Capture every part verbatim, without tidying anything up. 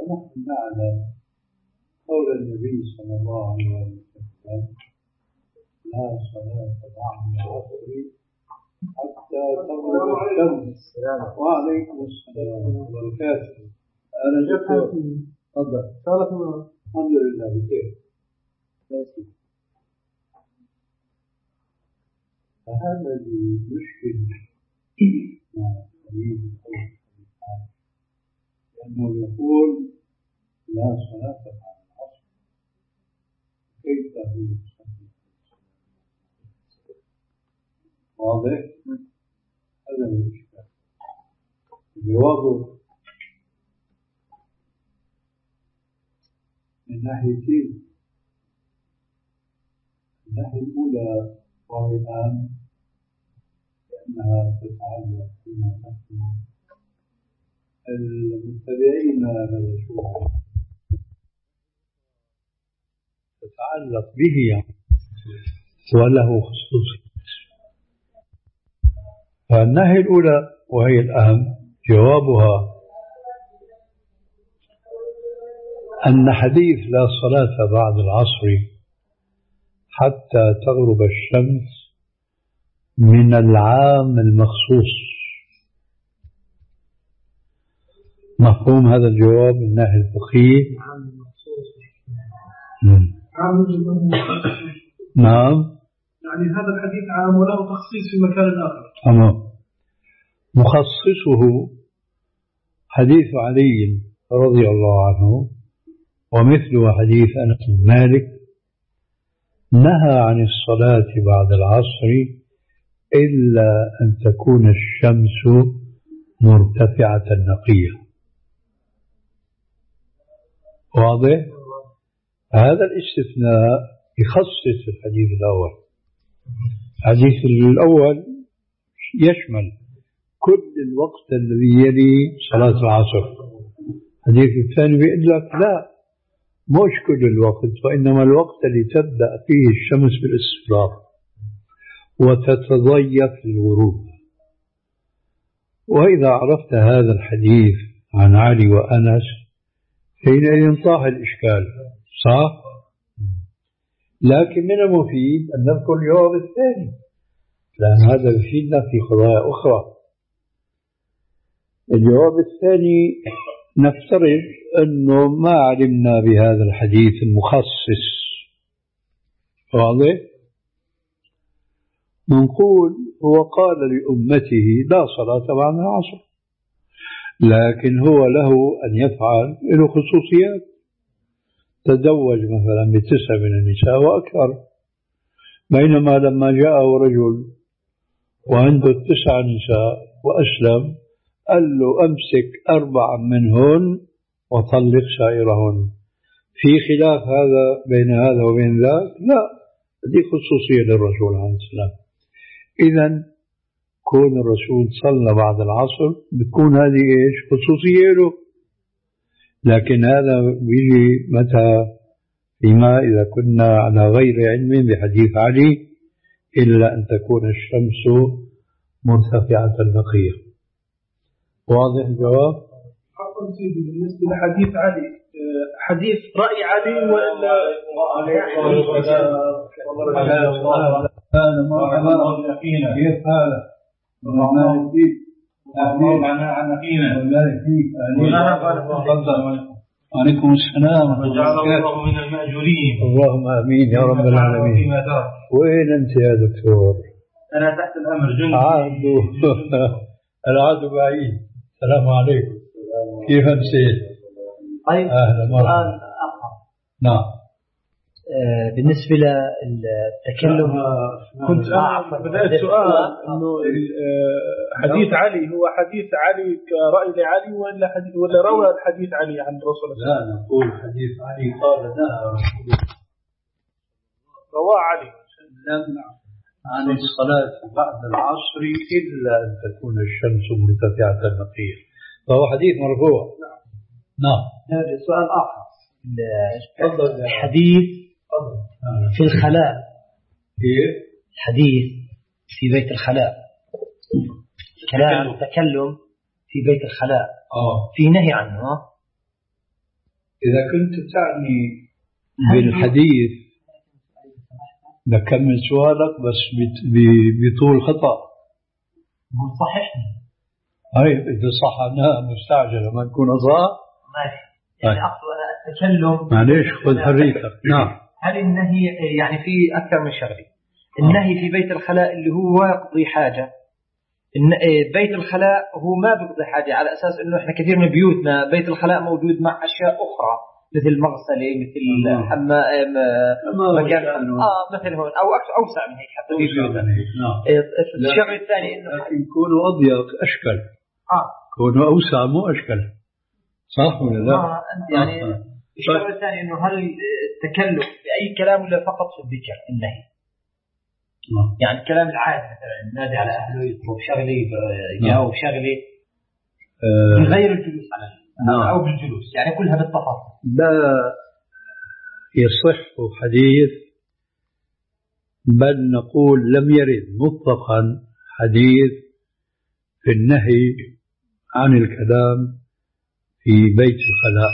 ونحن نعلم قول النبي صلى الله عليه وسلم لا صلاة بعد العصر حتى تغرب الشمس. وعليكم السلام وبركاته. أنا جبت تفضل. الحمد لله بخير. فهذا المشكل مع الحديث لأنه يقول لا صلاة بعد العصر كيف هو يصلي؟ واضح؟ هذا المشكل. جوابه من ناحيتين. الناحية الأولى وهي الآن لأنها تتعلق بما نحن المتبعين للرسول تتعلق به يعني وله خصوصية. فالناحية الأولى وهي الأهم جوابها أن حديث لا صلاة بعد العصر حتى تغرب الشمس من العام المخصوص. مفهوم هذا الجواب من الناحية الفقهية؟ نعم. يعني هذا الحديث عام وله تخصيص في مكان آخر. تمام. مخصصه حديث علي رضي الله عنه ومثله حديث أنس بن مالك نهى عن الصلاة بعد العصر إلا أن تكون الشمس مرتفعة نقية. واضح؟ هذا الاستثناء يخصص الحديث الأول. الحديث الأول يشمل كل الوقت الذي يلي صلاة العصر. الحديث الثاني بيقول لك لا، مش كل الوقت، وإنما الوقت اللي تبدأ فيه الشمس بالاصفرار وتتضيق الغروب. وإذا عرفت هذا الحديث عن علي وأنس حينئذ طاح الإشكال، صح؟ لكن من المفيد أن نذكر الجواب الثاني لأن هذا يفيدنا في قضايا أخرى. الجواب الثاني نفترض أنه ما علمنا بهذا الحديث المخصص. واضح؟ نقول هو قال لأمته لا صلاة بعد العصر، لكن هو له أن يفعل له خصوصيات. تزوج مثلا بتسع من النساء وأكثر، بينما لما جاءه رجل وعنده تسع نساء وأسلم قال له أمسك أربعا منهن وطلق سائرهن. في خلاف هذا بين هذا وبين ذاك؟ لا، هذه خصوصية للرسول عليه السلام. إذن كون الرسول صلى بعد العصر بتكون هذه إيش؟ خصوصية له. لكن هذا بيجي متى؟ فيما إذا كنا على غير علم بحديث علي إلا أن تكون الشمس مرتفعة نقية. واضح الجواب؟ حقا سيدي بالنسبة لحديث علي، حديث رأي علي وإلا هذا مرحبا كيف هذا؟ الرحمن فيك أهلين عن نقينا والله فيك أهلين. عليكم السلام وجعل الله من المأجورين. اللهم آمين يا رب العالمين. وين أنت يا دكتور؟ أنا تحت الأمر جندي. عادوا العادوا بعيد. السلام عليكم. كيف أمسيت؟ طيب أهلا مرحبا. نعم. آه بالنسبة للتكلم كنت أنا بدأت سؤال إنه حديث علي هو حديث علي كرأي لعلي ولا حديث ولا روى الحديث علي عن الرسول؟ لا نقول حديث علي قال نهى رسول الله رواه علي عن الصلاة بعد العصر إلا أن تكون الشمس مرتفعة نقية، فهو حديث مرفوع. نعم. هذا سؤال آخر. الحديث في الخلاء، الحديث في بيت الخلاء، كلام تكلم في بيت الخلاء آه. في نهي عنه. إذا كنت تعني بالحديث بكمل سؤالك بس بطول خطأ. هو صحيحني. أي إذا صحناها مستعجلة ما نكون صح. ماشي. يعني أقصد أنا التكلم. معليش خذ حريتك. نعم. هل النهي يعني في أكثر من شغلة؟ النهي في بيت الخلاء اللي هو يقضي حاجة. بيت الخلاء هو ما بيقضي حاجة، على أساس إنه إحنا كثير من بيوتنا بيت الخلاء موجود مع أشياء أخرى مثل مغسلة مثل حمام مكان آه مثل هون أو أوسع من هيك حتى في بيوتنا. الشغله الثانيه إنه لكن يكونوا أضيق أشكل. آه يكونوا أوسع مو أشكل. صح ولا لا؟ آه يعني آه. الشغله الثانيه إنه هل التكلم بأي كلام ولا فقط في الذكر النهي؟ آه. يعني الكلام العادي مثلا النادي على أهله يطلب شغله يجاوب شغله بغير الجلوس على نعم. أو بالجلوس يعني كلها بالتفاصيل. لا يصح حديث، بل نقول لم يرد مطلقا حديث في النهي عن الكلام في بيت الخلاء.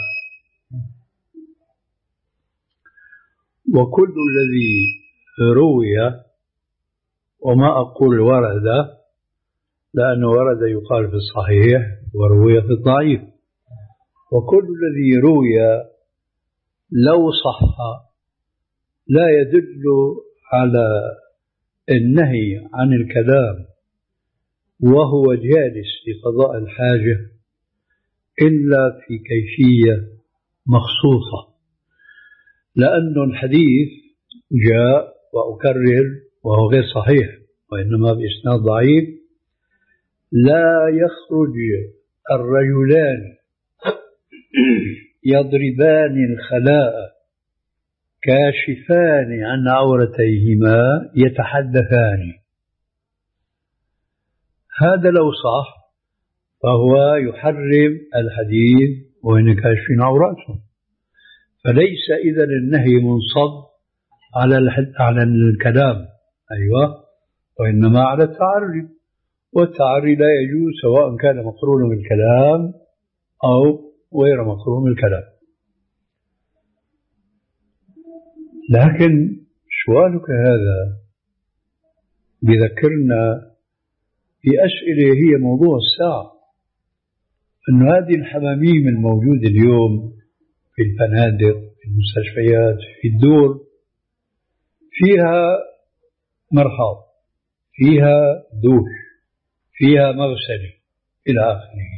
وكل الذي روي، وما أقول ورد لأنه ورد يقال في الصحيح وروي في الضعيف، وكل الذي روي لو صح لا يدل على النهي عن الكلام وهو جالس لقضاء الحاجة إلا في كيفية مخصوصة، لأن الحديث جاء وأكرر وهو غير صحيح وإنما بإسناد ضعيف: لا يخرج الرجلان يضربان الخلاء كاشفان عن عورتيهما يتحدثان. هذا لو صح فهو يحرم الحديث وإن كاشفين عوراتهم، فليس إذن النهي منصب على على الكلام، أيوة، وإنما على التعري، والتعري لا يجوز سواء كان مقرونا بالكلام أو غير مقرون بالكلام. لكن سؤالك هذا بذكرنا في أسئلة هي موضوع الساعة، أن هذه الحماميم الموجودة اليوم في الفنادق في المستشفيات في الدور فيها مرحاض، فيها دوش، فيها مغسلة إلى آخره.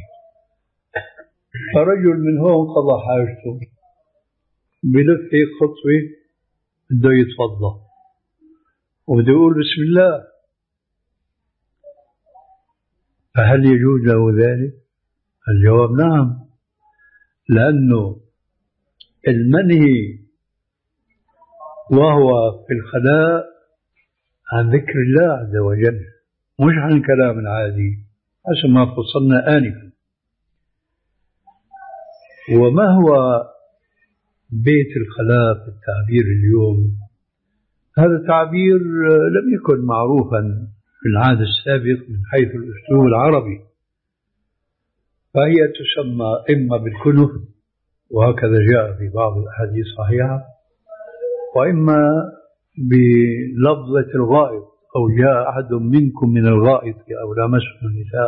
فرجل من هون قضى حاجته بلف هيك خطوة بده يتوضا وبده يقول بسم الله، فهل يجوز له ذلك؟ الجواب نعم، لأنه المنهي وهو في الخلاء عن ذكر الله عز وجل مش عن الكلام العادي حسب ما فصلنا آنفا. وما هو بيت الخلاء في التعبير اليوم؟ هذا تعبير لم يكن معروفا في العهد السابق من حيث الأسلوب العربي، فهي تسمى إما بالكنف وهكذا جاء في بعض الأحاديث الصحيحة، وإما بلفظة الغائط أو جاء أحد منكم من الغائط أو لامستم النساء.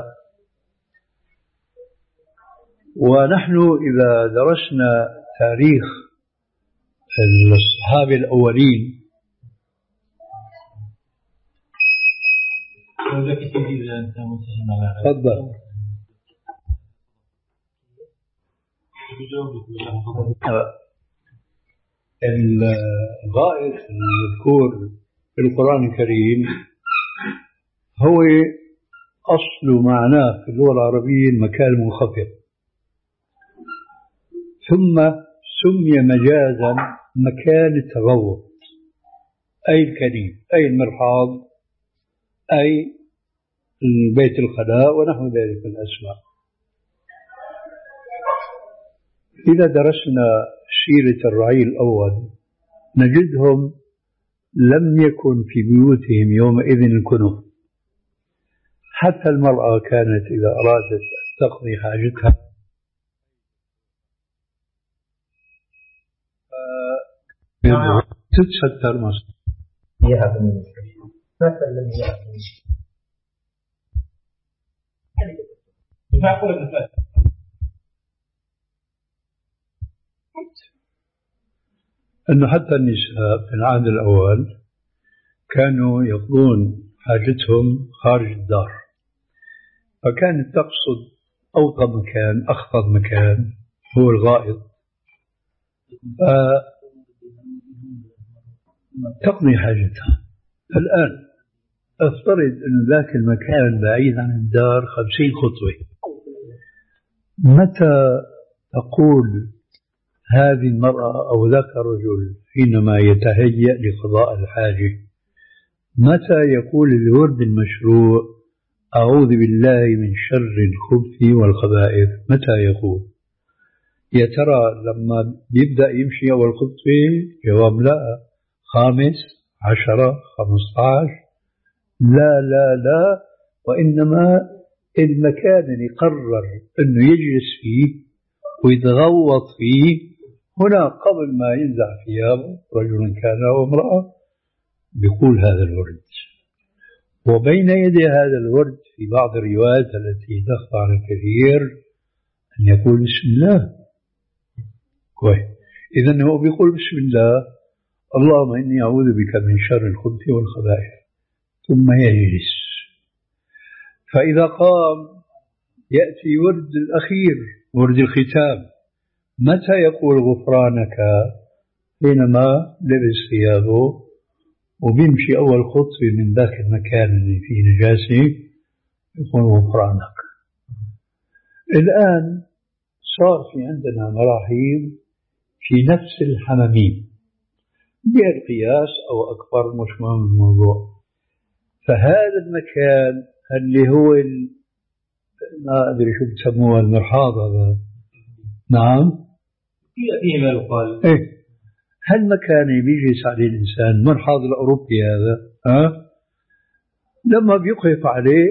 ونحن إذا درسنا تاريخ الصحابة الأولين تفضل. الغائط المذكور في القرآن الكريم هو أصل معناه في اللغة العربية المكان المنخفض، ثم سمي مجازا مكان التغوط، أي الكريم أي المرحاض أي بيت الخلاء ونحو ذلك من الأسماء. إذا درسنا سيرة الرعي الأول نجدهم لم يكن في بيوتهم يومئذ الكنف، حتى المرأة كانت إذا أرادت أن تقضي حاجتها تتستر مصر يا أبني مثلا يا أبني فأقول ابن فاتح أنه حتى النساء في العهد الأول كانوا يقضون حاجتهم خارج الدار، فكانت تقصد أوطى مكان أخفض مكان هو الغائط، فتقضي حاجتها. الآن أفترض أن ذاك المكان بعيد عن الدار خمسين خطوة، متى تقول هذه المرأة أو ذاك الرجل حينما يتهيأ لقضاء الحاجة، متى يقول الورد المشروع أعوذ بالله من شر الخبث والخبائث؟ متى يقول؟ يا ترى لما يبدأ يمشي أول خطوة؟ جواب لا. خامس، عشرة، خمسة عشر؟ لا لا لا، وإنما المكان اللي قرر أنه يجلس فيه ويتغوط فيه هنا قبل ما ينزع ثيابه رجل كان أو امرأة بيقول هذا الورد. وبين يدي هذا الورد في بعض الروايات التي تخفى عن الكثير أن يقول بسم الله. كويس، إذن هو بيقول بسم الله اللهم إني أعوذ بك من شر الخبث والخبائث، ثم يجلس. فإذا قام يأتي ورد الأخير ورد الختام، متى يقول غفرانك؟ حينما لبس ثيابه وبيمشي أول خطوة من ذاك المكان اللي فيه نجاسة يقول غفرانك. الآن صار في عندنا مراحيض في نفس الحمامين بالقياس أو أكبر، مش مهم الموضوع. فهذا المكان اللي هو ما أدري شو بتسموه المرحاض هذا، نعم فيه ما يقال إيه، هالمكان بيجلس عليه الإنسان مرحاض الأوروبي هذا، ها لما بيقف عليه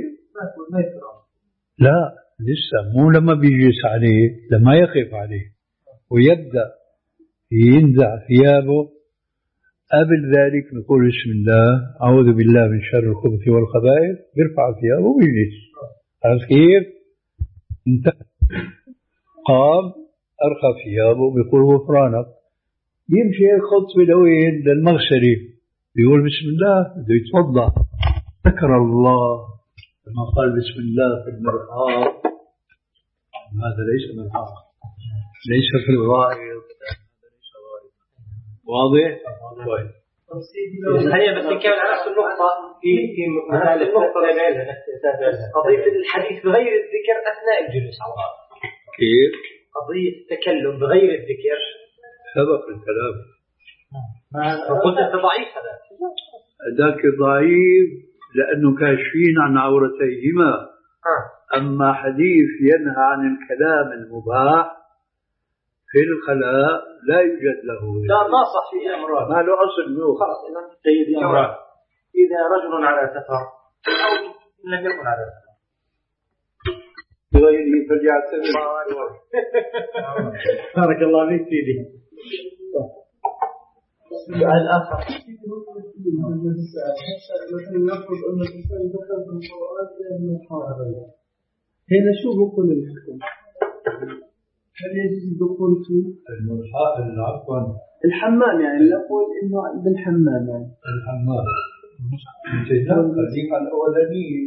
لا لسه مو لما بيجلس عليه، لما يقف عليه ويبدأ ينزع ثيابه قبل ذلك نقول بسم الله أعوذ بالله من شر الخبث والخبائث، بيرفع ثيابه ويجلس. عرفت كيف؟ انتهى. قام أرخى ثيابه بيقول غفرانك، يمشي خطوة لوين؟ للمغسلة، بيقول بسم الله، بده يتوضأ، ذكر الله لما قال بسم الله في المرحاض. هذا ليس مرحاض، ليس في الغائط، واضح؟ كويس. هي بس كان على نفس النقطة في في مسألة قضية الحديث بغير الذكر أثناء الجلوس على الأرض. كيف؟ قضية التكلم بغير الذكر سبق الكلام. قلت أنت ضعيف هذا. ذاك ضعيف لأنه كاشفين عن عورتيهما. أما حديث ينهى عن الكلام المباح في الخلاء لا يوجد له. لا ما صح فيه أمران. ما له أصل منه. خلاص إذا سيدي أمران. إذا رجل على سفر أو لم يكن على سفر بغيره فليعتذر. بارك الله فيك سيدي. السؤال الآخر. مثلا نفرض أن الإنسان دخل في القرآن من الحرام، هنا شو بقول الحكم؟ هل يجوز الدخول في المرحاض عفوا الحمام؟ يعني نقول إنه بالحمام يعني الحمام انتهى الخليقة الأولانية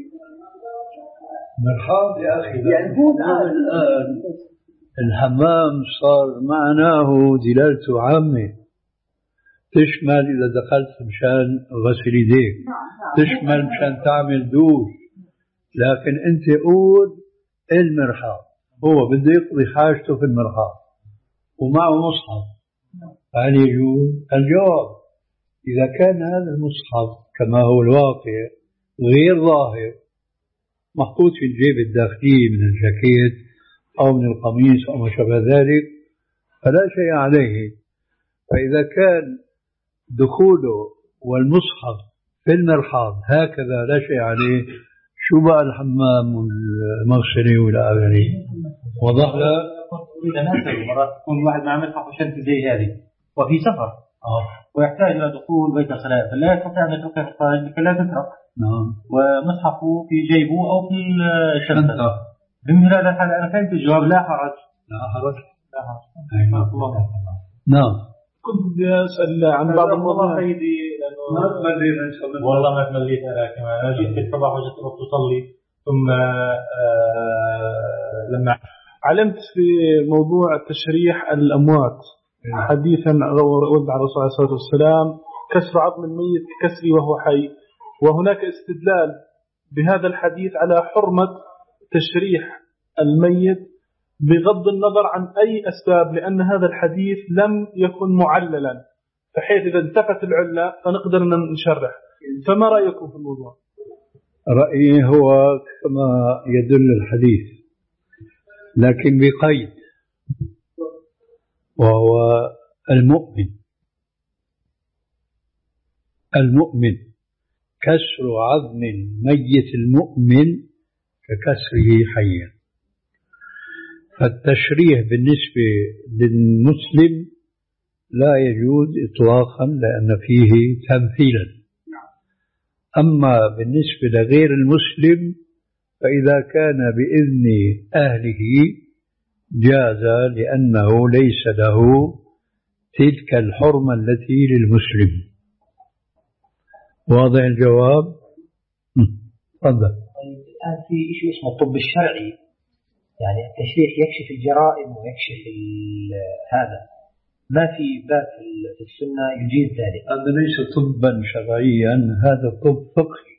مرحاض يا أخي. يعني هو الآن الحمام صار معناه دلالته عامة، تشمل إذا دخلت مشان غسل يديك، تشمل مشان تعمل دوش، لكن أنت قول المرحاض هو بده يقضي حاجته في المرحاض ومعه مصحف، هل يجوز؟ الجواب إذا كان هذا المصحف كما هو الواقع غير ظاهر محطوط في الجيب الداخلي من الجاكيت أو من القميص أو ما شابه ذلك فلا شيء عليه. فإذا كان دخوله والمصحف في المرحاض هكذا لا شيء عليه، شو بقى الحمام والمغسلة وإلى آخره؟ وضح له. إذا نزل مرات يكون واحد مع مصحف وشنطة زي هذه وفي سفر ويحتاج إلى دخول بيت الخلاء فلا يستطيع أن يتركه في الخارج لكي لا تسرق. نعم. ومصحفه في جيبه أو في الشنطة. بمثل هذا الحال أنا فهمت الجواب لا حرج. لا حرج. لا حرج. نعم. كنت بدي أسأل عن بعض المواضيع. ما تمليت والله ما تمليت أنا كمان. أنا جيت في الصباح وجدت أخت تصلي ثم لما علمت في موضوع تشريح الأموات حديثا ود على الرسول عليه الصلاة والسلام كسر عظم الميت ككسر وهو حي، وهناك استدلال بهذا الحديث على حرمة تشريح الميت بغض النظر عن أي أسباب، لأن هذا الحديث لم يكن معللا بحيث إذا انتفت العلة فنقدر نشرح. فما رأيكم في الموضوع؟ رأيي هو كما يدل الحديث لكن بقيد، وهو المؤمن المؤمن كسر عظم ميت المؤمن ككسره حيا. فالتشريح بالنسبة للمسلم لا يجوز إطلاقا لأن فيه تمثيلا. أما بالنسبة لغير المسلم فإذا كان بإذن أهله جاز لأنه ليس له تلك الحرمة التي للمسلم. واضح الجواب؟ تفضل. الآن في شيء اسمه الطب الشرعي، يعني التشريح يكشف الجرائم ويكشف هذا، ما في باب في السنة يجيز ذلك. هذا ليس طبا شرعيا، هذا طب فقهي.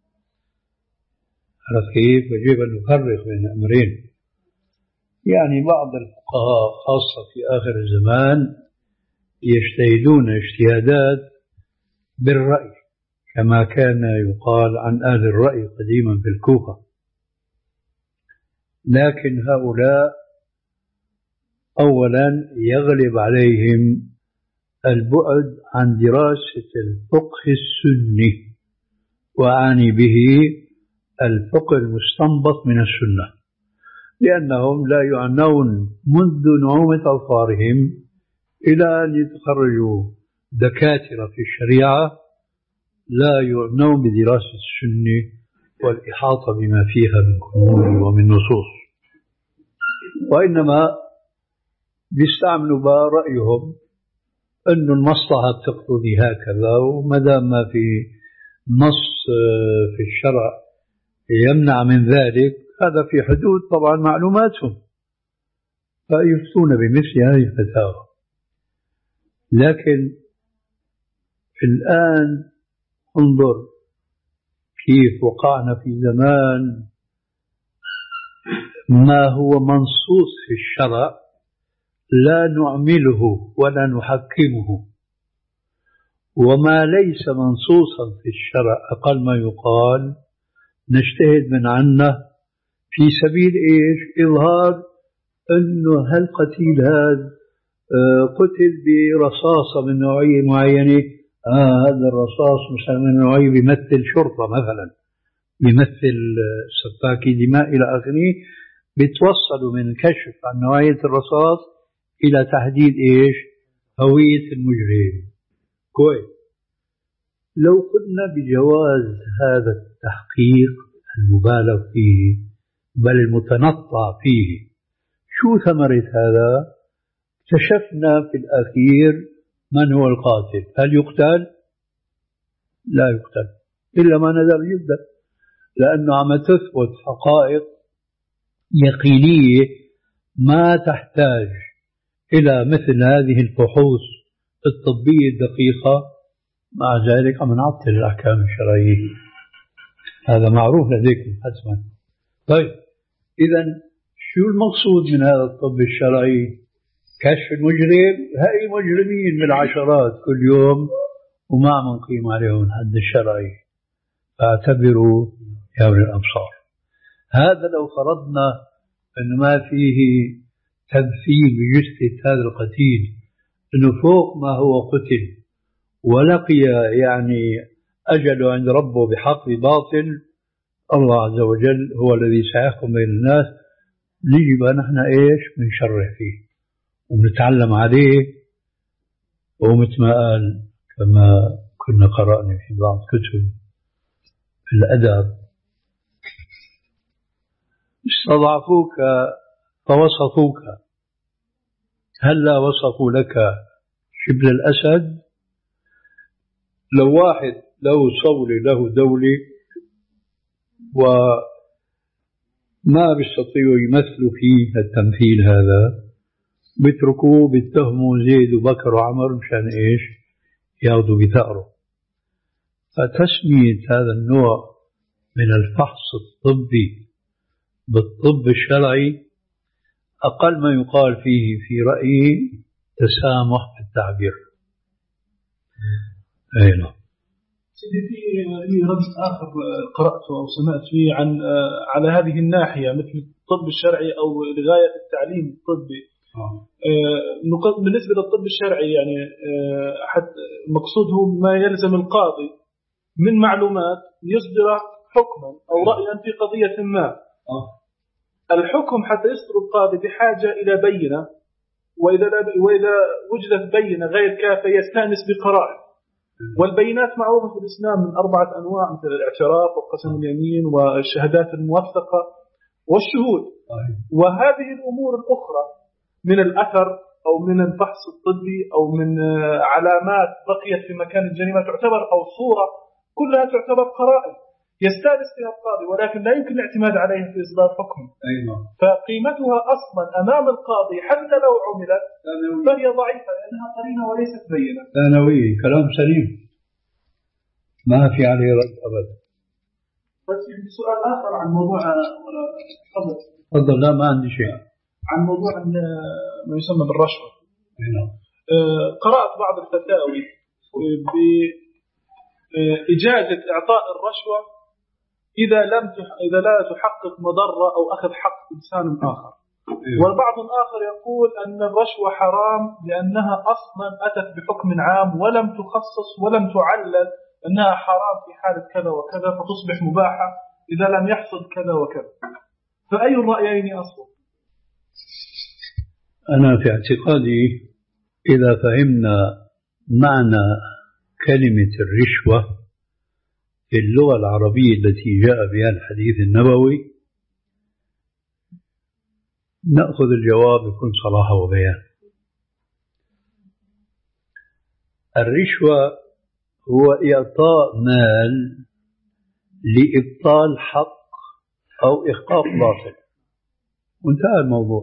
عرفت كيف؟ يجب أن نفرق بين أمرين. يعني بعض الفقهاء خاصة في آخر الزمان يجتهدون اجتهادات بالرأي كما كان يقال عن أهل الرأي قديما في الكوفة، لكن هؤلاء أولا يغلب عليهم البعد عن دراسة الفقه السني، وأعني به الفقه المستنبط من السنة، لأنهم لا يعنون منذ نعومة أظفارهم إلى أن يتخرجوا دكاترة في الشريعة لا يعنون بدراسة السنة والإحاطة بما فيها من كنون ومن نصوص، وإنما بيستعملوا بقى رأيهم أن المصلحة بتقتضي هكذا، ومدام ما في نص في الشرع يمنع من ذلك هذا في حدود طبعا معلوماتهم، فيفتون بمثل هذه الفتاوى. لكن الآن انظر كيف وقعنا في زمان ما هو منصوص في الشرع لا نعمله ولا نحكمه، وما ليس منصوصا في الشرع أقل ما يقال نجتهد من عنه في سبيل إيش؟ إظهار أنه هالقتيل هذا قتل برصاصة من نوعية معينة، آه هذا الرصاص مثلا من نوعية بيمثل شرطة مثلا، بيمثل سفاكي دماء إلى آخره، بيتوصلوا من الكشف عن نوعية الرصاص إلى تحديد إيش؟ هوية المجرم. كويس. لو قلنا بجواز هذا التحقيق المبالغ فيه بل المتنطع فيه، شو ثمرة هذا؟ اكتشفنا في الأخير من هو القاتل، هل يقتل؟ لا يقتل إلا ما نذر جدا، لأنه عم تثبت حقائق يقينية ما تحتاج إلى مثل هذه الفحوص الطبية الدقيقة. مع ذلك عم نعطل الأحكام الشرعية، هذا معروف لديكم حتما. طيب إذن شو المقصود من هذا الطب الشرعي؟ كشف المجرم. هاي مجرمين بالعشرات كل يوم وما عم نقيم عليهم الحد الشرعي، فاعتبروا يا أولي الأبصار. هذا لو فرضنا أن ما فيه تمثيل بجثة هذا القتيل، أنه فوق ما هو قتل ولقي يعني أجله عند ربه بحق باطل، الله عز وجل هو الذي سيحكم بين الناس. نجي بقى نحن إيش؟ بنشرح فيه ونتعلم عليه ومثل ما قال كما كنا قرأنا في بعض كتب الأدب استضعفوك فوصفوك، هلا وصفوا لك شبل الأسد؟ لو واحد له صولة له دولة وما بيستطيعوا يمثلوا فيه التمثيل هذا، بيتركوه بيتهموا زيد وبكر وعمر مشان إيش؟ ياخذوا بثأره. فتسمية هذا النوع من الفحص الطبي بالطب الشرعي أقل ما يقال فيه في رأيي تسامح في التعبير. أي نعم. سيدي في رد آخر قرأته أو سمعت فيه عن على هذه الناحية مثل الطب الشرعي أو لغاية التعليم الطبي. آه. بالنسبة للطب الشرعي يعني آه حتى مقصوده ما يلزم القاضي من معلومات يصدر حكما أو رأيا في قضية ما. آه. الحكم حتى يصدر القاضي بحاجة إلى بينة، وإذا, وإذا وجدت بينة غير كافية يستأنس بقرائن. والبينات معروفة في الإسلام من أربعة أنواع مثل الاعتراف وقسم اليمين والشهادات الموثقة والشهود. وهذه الأمور الأخرى من الأثر أو من الفحص الطبي أو من علامات بقيت في مكان الجريمة تعتبر أو صورة، كلها تعتبر قرائن يستانس بها القاضي، ولكن لا يمكن الاعتماد عليها في إصدار حكم. أيوة. فقيمتها أصلا أمام القاضي حتى لو عملت فهي ضعيفة لأنها قرينة وليست بينة. ثانوي كلام سليم ما في عليه رد أبدا. بس سؤال آخر عن موضوع تفضل. تفضل. لا ما عندي شيء. عن موضوع ما يسمى بالرشوة. أيوة. قرأت بعض الفتاوي بإجازة إعطاء الرشوة إذا لم إذا لا تحقق مضرة أو أخذ حق إنسان آخر. أيوة. والبعض الآخر يقول أن الرشوة حرام لأنها أصلا أتت بحكم عام ولم تخصص ولم تعلل أنها حرام في حالة كذا وكذا فتصبح مباحة إذا لم يحصل كذا وكذا. فأي الرأيين أصلا؟ أنا في اعتقادي إذا فهمنا معنى كلمة الرشوة في اللغة العربية التي جاء بها الحديث النبوي نأخذ الجواب بكل صراحة وبيان. الرشوة هو إعطاء مال لإبطال حق أو إحقاق باطل، وانتهى الموضوع.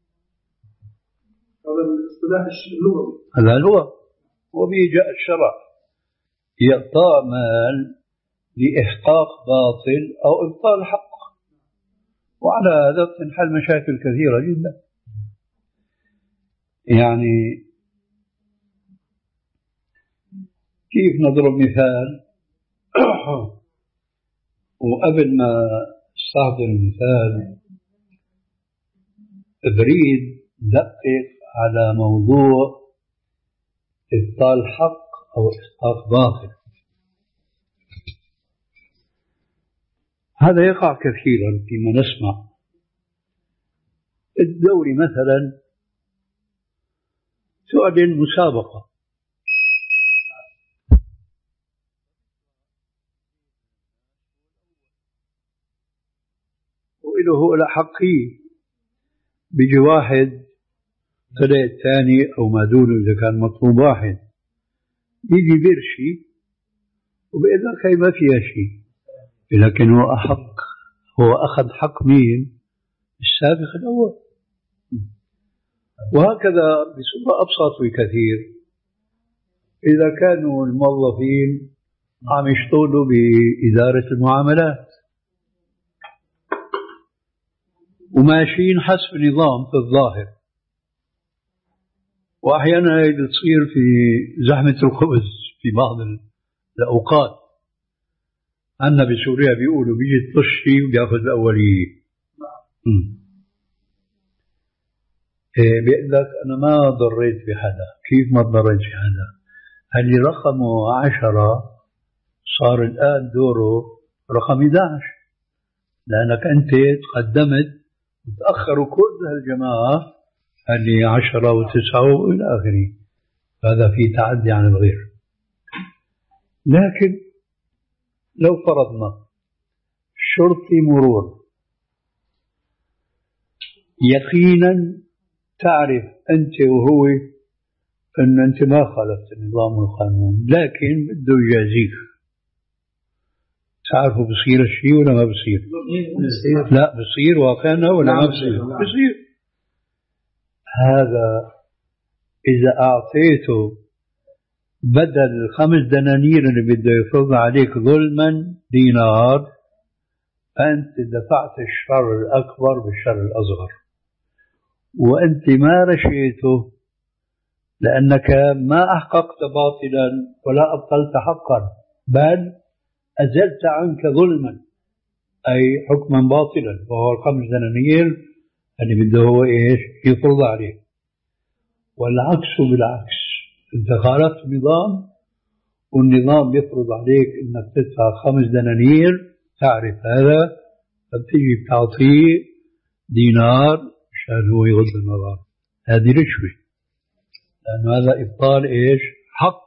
هذا الاصطلاح اللغوي. هذا لغة وبه جاء الشرع، إعطاء مال لإحقاق باطل أو إبطال حق، وعلى هذا تنحل مشاكل كثيرة جدا. يعني كيف نضرب مثال وقبل ما استحضر المثال بريد دقق على موضوع إبطال حق أو إحقاق باطل. هذا يقع كثيرا فيما نسمع. الدوري مثلا تعلن مسابقة وإله الأحقية، بيجي واحد طلع الثاني أو ما دونه إذا كان مطلوب واحد، يجي برشي وبإذا كي ما فيها شيء، لكن هو أحق، هو أخذ حق مين؟ السابق الأول. وهكذا بصورة أبسط بكثير إذا كانوا الموظفين عم يشتغلوا بإدارة المعاملات وماشيين حسب نظام في الظاهر، وأحيانا تصير في زحمة الخبز في بعض الأوقات. عندنا بسوريا بيقولوا بيجي الطشي وبياخذ الأولية. إيه بيقول لك أنا ما ضريت بحدا. كيف ما ضريت بحدا؟ اللي رقمه عشرة صار الآن دوره رقم إحدى عشر، لأنك أنت تقدمت وتأخروا كل هالجماعة اللي عشرة وتسعة وإلى آخره. هذا فيه تعدي عن الغير. لكن لو فرضنا شرطي مرور يقينا تعرف أنت وهو أن أنت ما خالفت النظام والقانون، لكن بده يجازيك، تعرفوا بصير الشيء ولا ما بصير؟ لا بصير واقعنا ولا ما بصير؟ بصير. هذا إذا أعطيته بدل خمس دنانير اللي بده يفرض عليك ظلما دينار، أنت دفعت الشر الأكبر بالشر الأصغر، وأنت ما رشيته لأنك ما أحققت باطلا ولا أبطلت حقا، بل أزلت عنك ظلما أي حكما باطلا، وهو الخمس دنانير اللي بده هو إيش يفرض عليه. والعكس بالعكس، أنت خالفت النظام والنظام يفرض عليك أنك تدفع خمس دنانير، تعرف هذا، فبتيجي بتعطيه دينار عشان هو يغض النظر. هذه رشوة، لأن هذا إبطال إيش حق.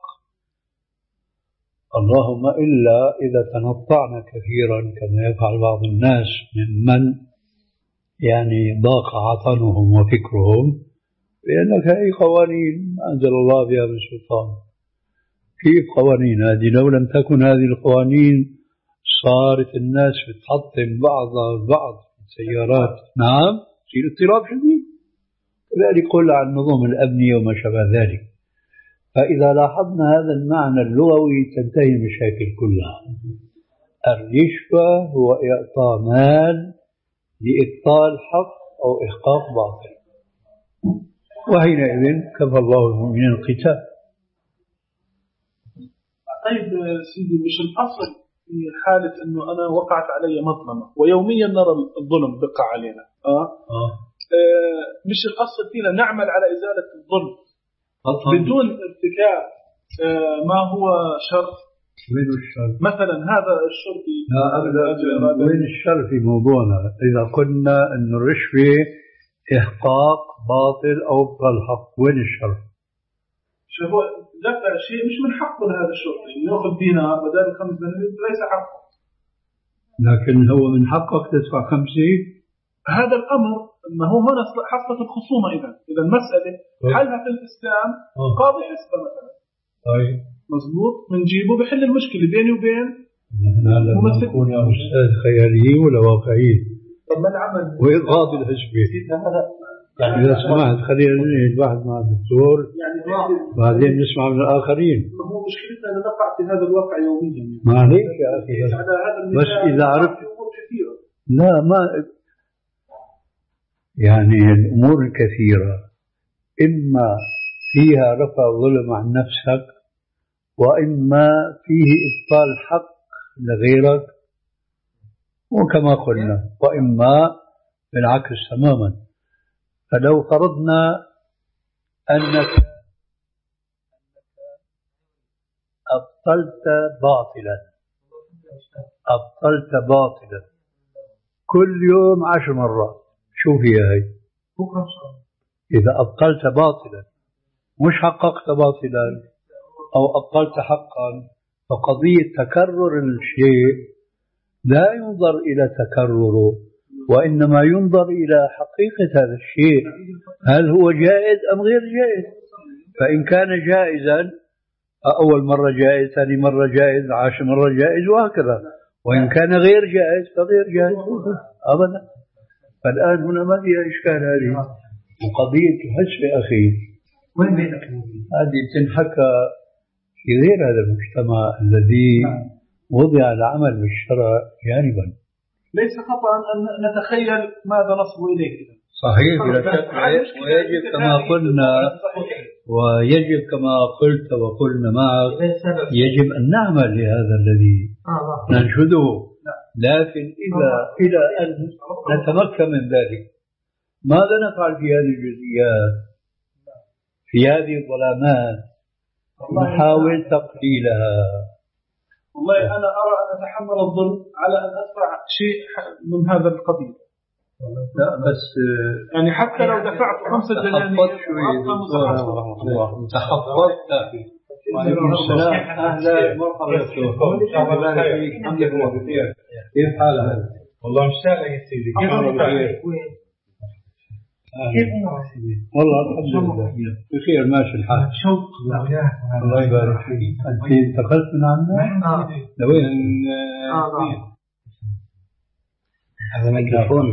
اللهم إلا إذا تنطعنا كثيرا كما يفعل بعض الناس ممن يعني ضاق عطنهم وفكرهم، لأنك هي قوانين أنزل الله بها من سلطان. كيف قوانين هذه؟ لو لم تكن هذه القوانين صارت الناس بتحطم بعضها البعض في السيارات، نعم يصير اضطراب شديد. كذلك قل عن النظم الأمنية وما شابه ذلك. فإذا لاحظنا هذا المعنى اللغوي تنتهي المشاكل كلها. الرشوة هو إعطاء مال لإبطال حق أو إحقاق باطل، وحينئذ كفى الله المؤمنين القتال. طيب سيدي، مش الأصل في حالة أنه أنا وقعت علي مظلمة ويوميا نرى الظلم بقى علينا آه؟ آه. آه مش الأصل فينا نعمل على إزالة الظلم أطلع. بدون ارتكاب آه ما هو شر؟ وين الشر؟ مثلا هذا الشرطي، لا أبدا، وين الشر في موضوعنا؟ إذا قلنا أن الرشوة إحقاق باطل أو ابطال حق، وين الشر؟ شو هو دفع شيء مش من حقه لهذا الشرطي يأخذ دينار بدل خمس دنانير، ليس حقه. لكن هو من حقك تدفع خمسة. هذا الأمر ما هو هنا حصلت الخصومة. إذا إذا المسألة حلها في الإسلام قاضي حسبة مثلا، طيب مظبوط، بنجيبه بحل المشكلة بيني وبين ممثل. نكون يا أستاذ خياليين ولا واقعيين؟ طب ما العمل وين قاضي الحسبة؟ يعني إذا سمحت خلينا ننهي البحث مع الدكتور يعني بعدين نسمع من الآخرين. ما هو مشكلتنا أن نقع في هذا الواقع يوميا. ما عليك يا أخي، بس إذا عرفت لا ما يعني الأمور الكثيرة إما فيها رفع ظلم عن نفسك، وإما فيه إبطال حق لغيرك، وكما قلنا وإما بالعكس تماما. فلو فرضنا أنك أبطلت باطلا أبطلت باطلا كل يوم عشر مرات، شوف هي هي إذا أبطلت باطلا مش حققت باطلا أو أبطلت حقا، فقضية تكرر الشيء لا ينظر إلى تكرره، وإنما ينظر إلى حقيقة هذا الشيء، هل هو جائز أم غير جائز. فإن كان جائزا أول مرة جائز، ثاني مرة جائز، عشر مرة جائز، وهكذا. وإن كان غير جائز فغير جائز أبدا. فالآن هنا ما فيها إشكال هذه. وقضية الحسب أخي وين بينك؟ هذه تنحكى في غير هذا المجتمع الذي وضع العمل بالشرع جانبا. ليس خطأ أن نتخيل ماذا نصب إليه. صحيح بلا شك، ويجب كما قلنا ويجب كما قلت وقلنا معك يجب أن نعمل لهذا الذي ننشده. لكن إذا إلى أن نتمكن من ذلك ماذا نفعل في هذه الجزئيات، في هذه الظلامات؟ نحاول تقليلها. والله أنا أرى أن أتحمل الظلم على أن أدفع شيء من هذا القبيل. لا بس يعني حتى لو دفعت خمسة دنانير تخفضت. وعليكم السلام، أهلا مرحبا دكتور، كيف حالك؟ والله مشتاق يا سيدي. كيف حالك؟ كيف والله الحمد لله بخير ماشي الحال. شوق الله يبارك فيك. أنت انتقلت من عمان؟ لوين؟ هذا ميكروفون.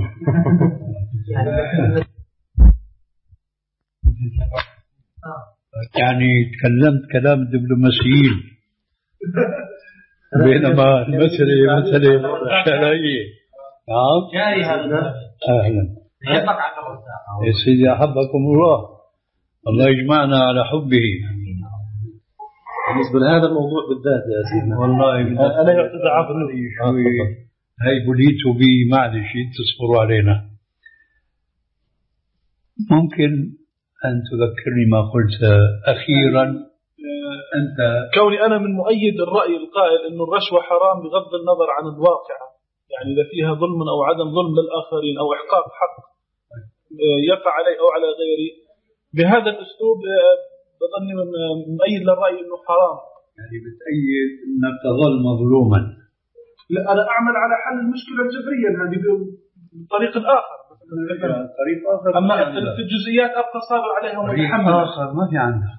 يعني تكلمت كلام الدبلوماسيين بينما المسألة مسألة شرعية. نعم جاي هذا. أهلا يحبك على الرسالة يا سيدي، أحبكم الله، الله يجمعنا على حبه. بالنسبة لهذا الموضوع بالذات يا سيدنا، والله أنا يعتذر عفري شوي هاي بليتوا بي، معلش تصبروا علينا. ممكن أن تذكرني ما قلت أخيرا؟ أنت كوني أنا من مؤيد الرأي القائل أن الرشوة حرام بغض النظر عن الواقع، يعني إذا فيها ظلم أو عدم ظلم للآخرين أو إحقاق حق يقع علي أو على غيري، بهذا الأسلوب بظني مؤيد للرأي أنه حرام. يعني بتأيد أنك تظل مظلوما. لا، أنا أعمل على حل المشكلة الجذرية هذه بطريق آخر. طريق آخر أما في الجزئيات أبقى صابر عليها ومتحمل. آخر ما في عندك.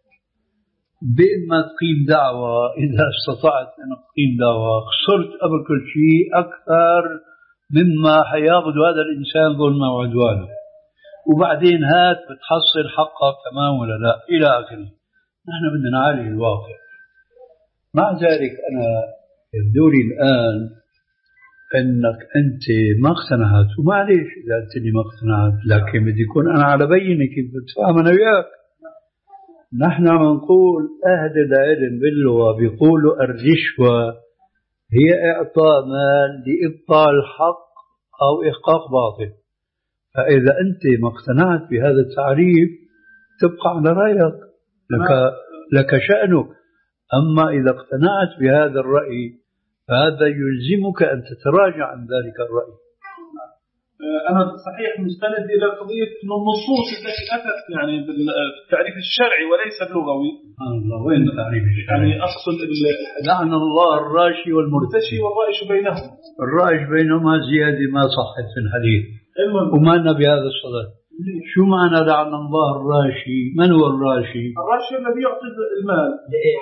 بين ما تقيم دعوة، إذا استطعت أن تقيم دعوة، خسرت قبل كل شيء أكثر مما حياخذ هذا الإنسان ظلما وعدوانا، وبعدين هات بتحصل حقك كمان ولا لا إلى آخره. نحن بدنا نعالج الواقع. مع ذلك أنا يبدو لي الآن أنك أنت ما اقتنعت، ومعليش إذا أنت اللي ما اقتنعت، لكن بدي يكون أنا على بينة كيف بتفهم أنا وياك. نحن عم نقول أهل العلم باللغة بيقولوا الرشوة هي إعطاء مال لإبطال حق أو إحقاق باطل. فإذا أنت ما اقتنعت بهذا التعريف تبقى على رأيك، لك, لك شأنك. أما إذا اقتنعت بهذا الرأي فهذا يلزمك أن تتراجع عن ذلك الرأي. أنا صحيح مستند إلى قضية أن النصوص التي أتت يعني بالتعريف الشرعي وليس اللغوي. سبحان الله، وين التعريف الشرعي؟ يعني أقصد لعن الله الراشي والمرتشي والرائش بينهم. الرائش بينهما زيادة ما صحت في الحديث وما لنا بهذا الصلاة. شو معنى لعن الله الراشي؟ من هو الراشي؟ الراشي الذي يعطي المال. لإيش؟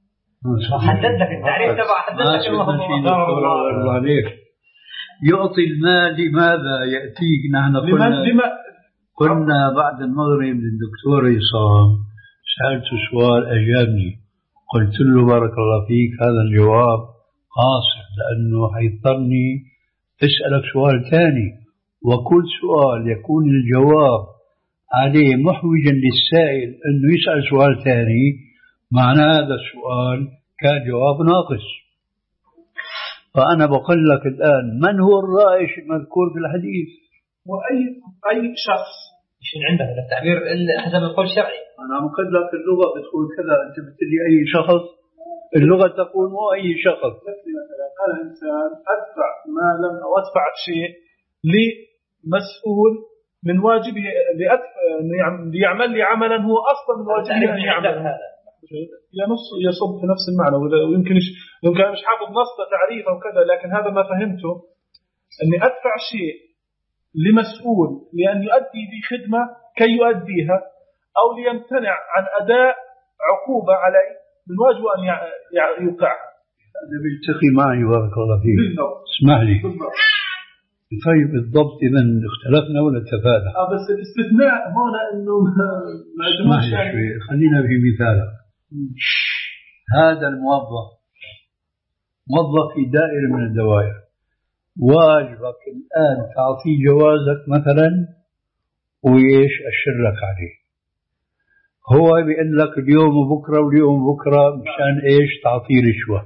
حدد لك التعريف تبع، حدد لك الله عليك. يعطي المال لماذا يأتيك؟ نحن قلنا لما قلنا بعد المغرب للدكتور عصام، سألته سؤال أجابني، قلت له بارك الله فيك هذا الجواب قاصر لأنه حيضطرني أسألك سؤال ثاني، وكل سؤال يكون الجواب عليه محوجا للسائل أنه يسأل سؤال ثاني، معنى هذا السؤال كان جواب ناقص. فأنا بقول لك الآن من هو الرائش المذكور في الحديث؟ وأي أي شخص شو عندك التعبير حسب القول الشرعي؟ أنا عم أقول لك اللغة بتقول كذا، أنت بتقولي أي شخص، اللغة تقول مو أي شخص. مثلا قال إنسان أدفع مالا أو أدفع شيء لمسؤول من واجبه ليعمل لي عملا هو أصلا من واجبه أن يعمل هذا، ينص يصب في نفس المعنى. ويمكن يمكن مش حافظ نص تعريف أو كذا، لكن هذا ما فهمته، أني أدفع شيء لمسؤول لأن يؤدي لي خدمة كي يؤديها أو ليمتنع عن أداء عقوبة علي من واجبه أن يوقعها. هذا بيلتقي معي بارك الله فيك. اسمح لي. طيب بالضبط، إذا اختلفنا ولا اتفقنا؟ آه بس الاستثناء هنا إنه ما اسمح لي شوي، خلينا في مثال. هذا الموظف موظف في دائرة من الدوائر، واجبك الآن تعطيه جوازك مثلا وإيش أشر لك عليه، هو بيقول لك اليوم وبكرة واليوم وبكرة مشان إيش تعطيه رشوة.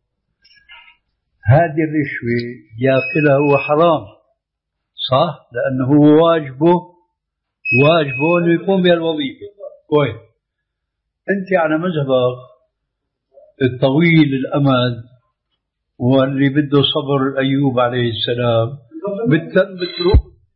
هذه الرشوة يأكلها هو حرام صح، لأنه هو واجبه واجبه أنه يقوم بهالوظيفة. كويس، أنت على مذهبك الطويل الأمد واللي بده صبر أيوب عليه السلام بتروح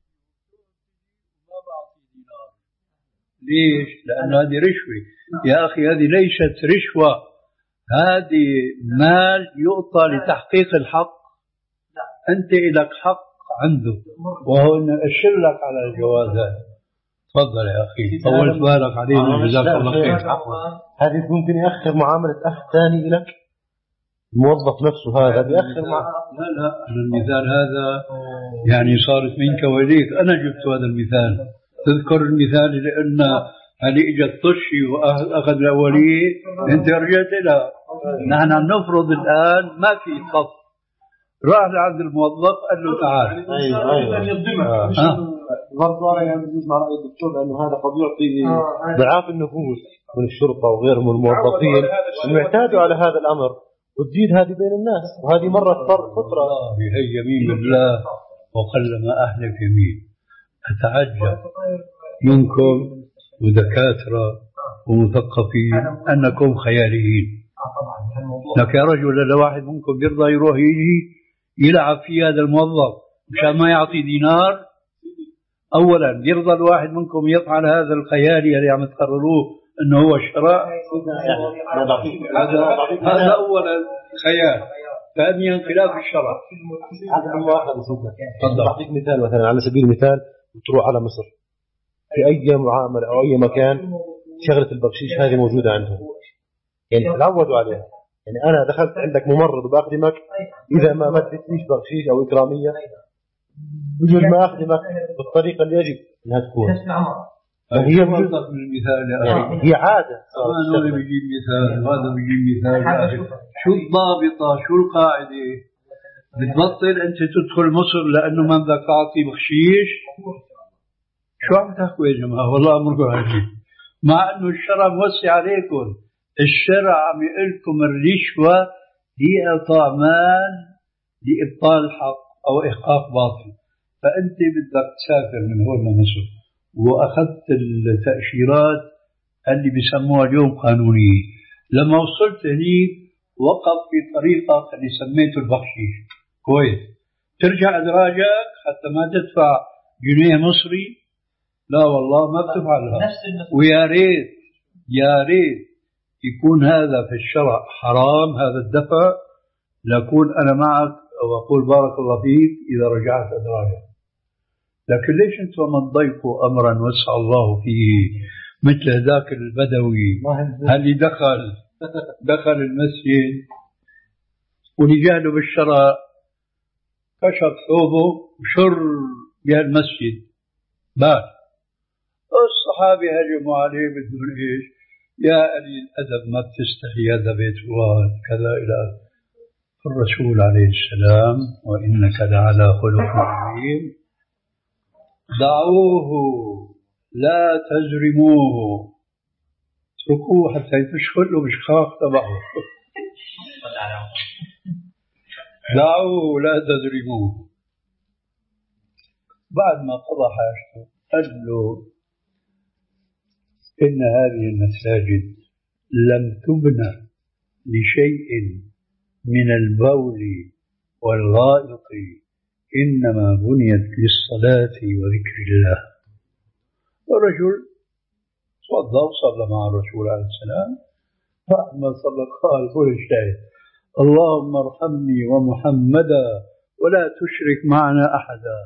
ليش؟ لأن هذه رشوة يا أخي، هذه ليست رشوة، هذه مال يعطى لتحقيق الحق. أنت لك حق عنده وهو أن أشر لك على الجواز هذا. تفضل يا أخي، طولت بالك علينا، جزاك الله خير. هذه ممكن يأخر معاملة أخ ثاني لك، الموظف نفسه هذا بيأخر مع لا لا المثال هذا يعني صارت منك وإليك، أنا جبت هذا المثال. تذكر المثال لأن هذه إجت طشي وأخذ الأولية، أنت رجعت لها. نحن نفرض الآن ما في خط، راح لعند الموظف قال له تعال. أيوة أيوة. برضه أنا يجوز مع رأي الدكتور لأنه هذا قد يعطي ضعاف النفوس من الشرطة وغيرهم من الموظفين أنه يعتادوا على هذا الأمر، وتزيد هذه بين الناس، وهذه مرة فترة. هي يمين بالله وقلما أهلك يمين. أتعجب منكم ودكاترة ومثقفين أنكم خياليين. لك يا رجل إذا واحد منكم يرضى يروح يجي يلعب في هذا الموظف مشان ما يعطي دينار؟ أولا يرضى الواحد منكم يفعل هذا الخيالي اللي عم تقرروه أنه هو شراء؟ هذا هذا أولا خيال، ثانيا خلاف الشرع. أعطيك مثال، مثلا على سبيل المثال تروح على مصر في أي معاملة أو أي مكان، شغلة البخشيش هذه موجودة عندهم، يعني تعودوا عليها. يعني أنا دخلت عندك ممرض وبأخدمك، إذا ما مدتنيش بخشيش أو إكرامية بجوز ما أخدمك بالطريقة اللي يجب أنها تكون. هي منطق من المثال يا أخي، هي عادة. هذا بيجيب مثال وهذا بيجيب مثال يا أخي. شو الضابطة؟ شو القاعدة؟ بتبطل أنت تدخل مصر لأنه ما بدك تعطي بخشيش؟ شو عم تحكوا يا جماعة؟ والله أمركم عجيب. مع أنه الشرع موسع عليكم، الشرع عم يقول لكم الرشوة هي إعطاء مال لإبطال الحق أو إحقاق باطل. فأنت بدك تسافر من هون لمصر وأخذت التأشيرات اللي بيسموها اليوم قانونية. لما وصلت هنيك وقف في طريقة اللي سميته البخشيش، كويس، ترجع أدراجك حتى ما تدفع جنيه مصري؟ لا والله ما بتفعلها. ويا ريت يا ريت يكون هذا في الشرع حرام، هذا الدفع، لأكون أنا معك وأقول بارك الله فيك إذا رجعت أدراجك. لكن ليش أنتم ما تضيفوا أمرا وسع الله فيه مثل ذاك البدوي اللي دخل دخل المسجد ونجاله بالشرع، كشف ثوبه وشر بها المسجد بات. الصحابة هجموا عليه بدون إيش؟ يا قليل الأدب ما بتستحي، هذا بيت الله كذا إلى الرسول عليه السلام وإنك لعلى خلق عظيم. دعوه لا تزرموه، اتركوه حتى يشخل له بشخاخ تبعه. دعوه لا تزرموه. بعد ما قضى حاجته قال له إن هذه المساجد لم تبنى لشيء من البول والغائط، إنما بنيت للصلاة وذكر الله. الرجل صلى وصلى مع الرسول عليه السلام، فأما صلى قال كل شيء اللهم ارحمني ومحمدا ولا تشرك معنا أحدا.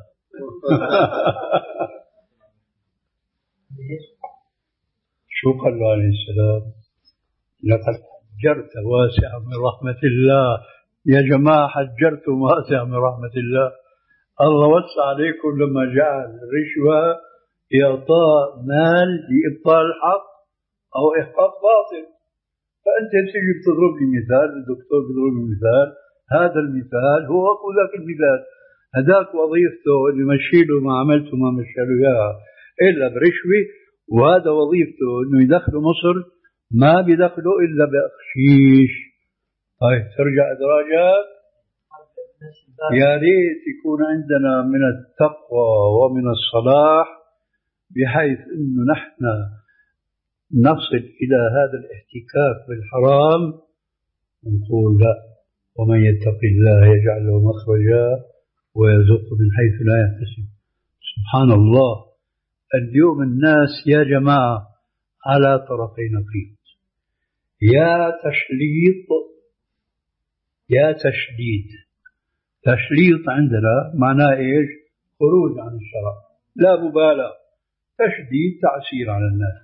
شو قال له عليه السلام؟ لقد حجرت واسعا من رحمة الله. يا جماعة حجرتم واسعا من رحمة الله. الله وسع عليكم لما جعل الرشوة إعطاء مال لإبطال الحق أو إحقاق باطل. فأنت تيجي بتضرب لي مثال، الدكتور بيضرب لي مثال، هذا المثال هو أقول ذاك المثال، هذاك وظيفته اللي يمشي له ما عملته ما مشي له إياها إلا برشوة، وهذا وظيفته إنه يدخله مصر ما بيدخله إلا بأخشيش. طيب ترجع إدراجات. يا ريت يكون عندنا من التقوى ومن الصلاح بحيث إنه نحن نصل إلى هذا الاحتكاك بالحرام ونقول لا، ومن يتق الله يجعل له مخرجا ويرزقه من حيث لا يحتسب. سبحان الله، اليوم الناس يا جماعة على طرفي نقيض، يا تشليط يا تشديد. تشليط عندنا معناه إيش؟ خروج عن الشرع، لا مبالاة. تشديد تعسير على الناس.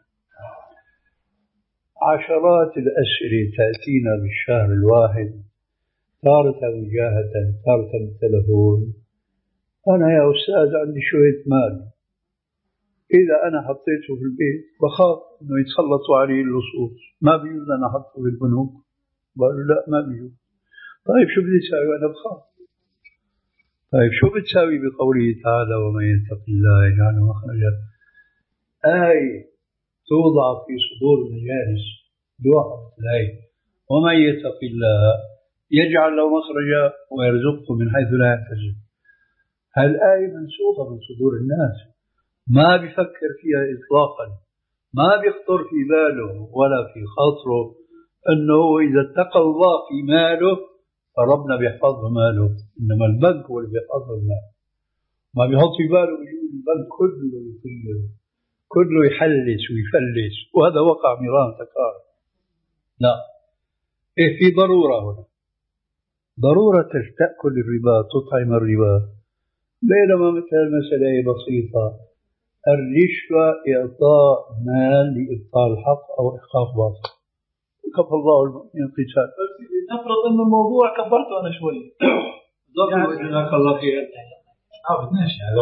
عشرات الأسئلة تأتينا بالشهر الواحد، تارة وجاهة تارة تلفون. أنا يا أستاذ عندي شوية مال، إذا أنا حطيته في البيت بخاف إنه يتسلطوا عليه اللصوص، ما بيجوز أنا أحطه في البنوك. بقول لا ما بيجوز. طيب شو بدي أسوي؟ أنا بخاف. طيب شو بتساوي بقوله تعالى ومن يتق الله يجعل مخرجا؟ آية توضع في صدور المجالس دعاء الآية ومن يتق الله يجعل له مخرجا ويرزقه من حيث لا يحتسب. هالآية منسوخة من صدور الناس، ما بيفكر فيها إطلاقا، ما بيخطر في باله ولا في خاطره أنه إذا اتقى الله في ماله فربنا بيحفظه ماله، إنما البنك هو اللي بيحفظه المال. ما بيحط في باله بيقول البنك كله يطير، كله يحلس ويفلس، وهذا وقع ميران تكرار. لا، إيه في ضرورة هنا، ضرورة تأكل الربا، تطعم الربا، بينما مثل المسألة بسيطة. الرشوة إعطاء مال لإبطال الحق أو إحقاق باطل، كفى الله المؤمنين قتال. نفرض أن الموضوع كبرته أنا شوي. ضبط جزاك الله خير. اه ماشي هذا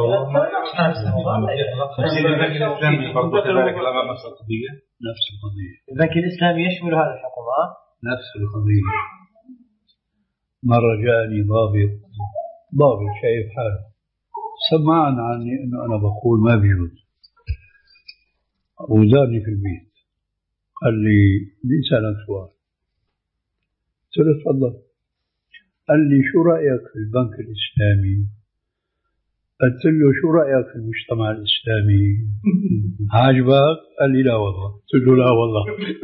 نفس القضية. البنك الإسلامي يشمل هذه الحكومات. نفس القضية. مرة جاءني ضابط ضابط شايف حاله، سمعنا عني أنه أنا بقول ما بيجوز، وزارني في البيت قال لي بدي أسألك سؤال. قلت له تفضل. قال لي شو رأيك في البنك الإسلامي؟ قلت له شو رأيك في المجتمع الإسلامي؟ عاجبك؟ قال لي لا والله. قلت له لا والله.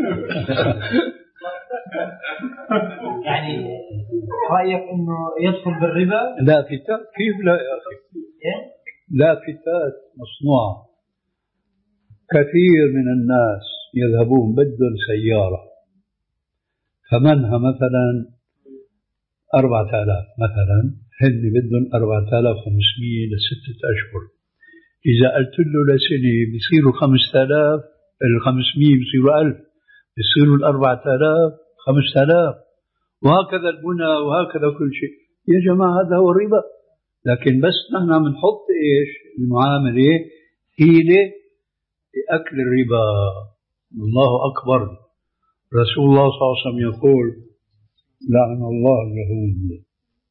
يعني رأيك إنه يدخل بالربا؟ لا فتات. كيف لا يا أخي؟ لا فتات مصنوعة. كثير من الناس يذهبون بدل سيارة ثمنها مثلا أربعة آلاف مثلا، هن بدهم أربعة آلاف وخمسمئة لستة أشهر. إذا قلت له لسنة بيصيروا خمسة آلاف، الخمسمئة بيصيروا ألف، بيصيروا الأربعة آلاف خمسة آلاف، وهكذا البنى وهكذا كل شيء. يا جماعة هذا هو الربا. لكن بس نحن بنحط إيش المعاملة حيلة لأكل الربا. الله أكبر. رسول الله صلى الله عليه وسلم يقول لعن الله اليهود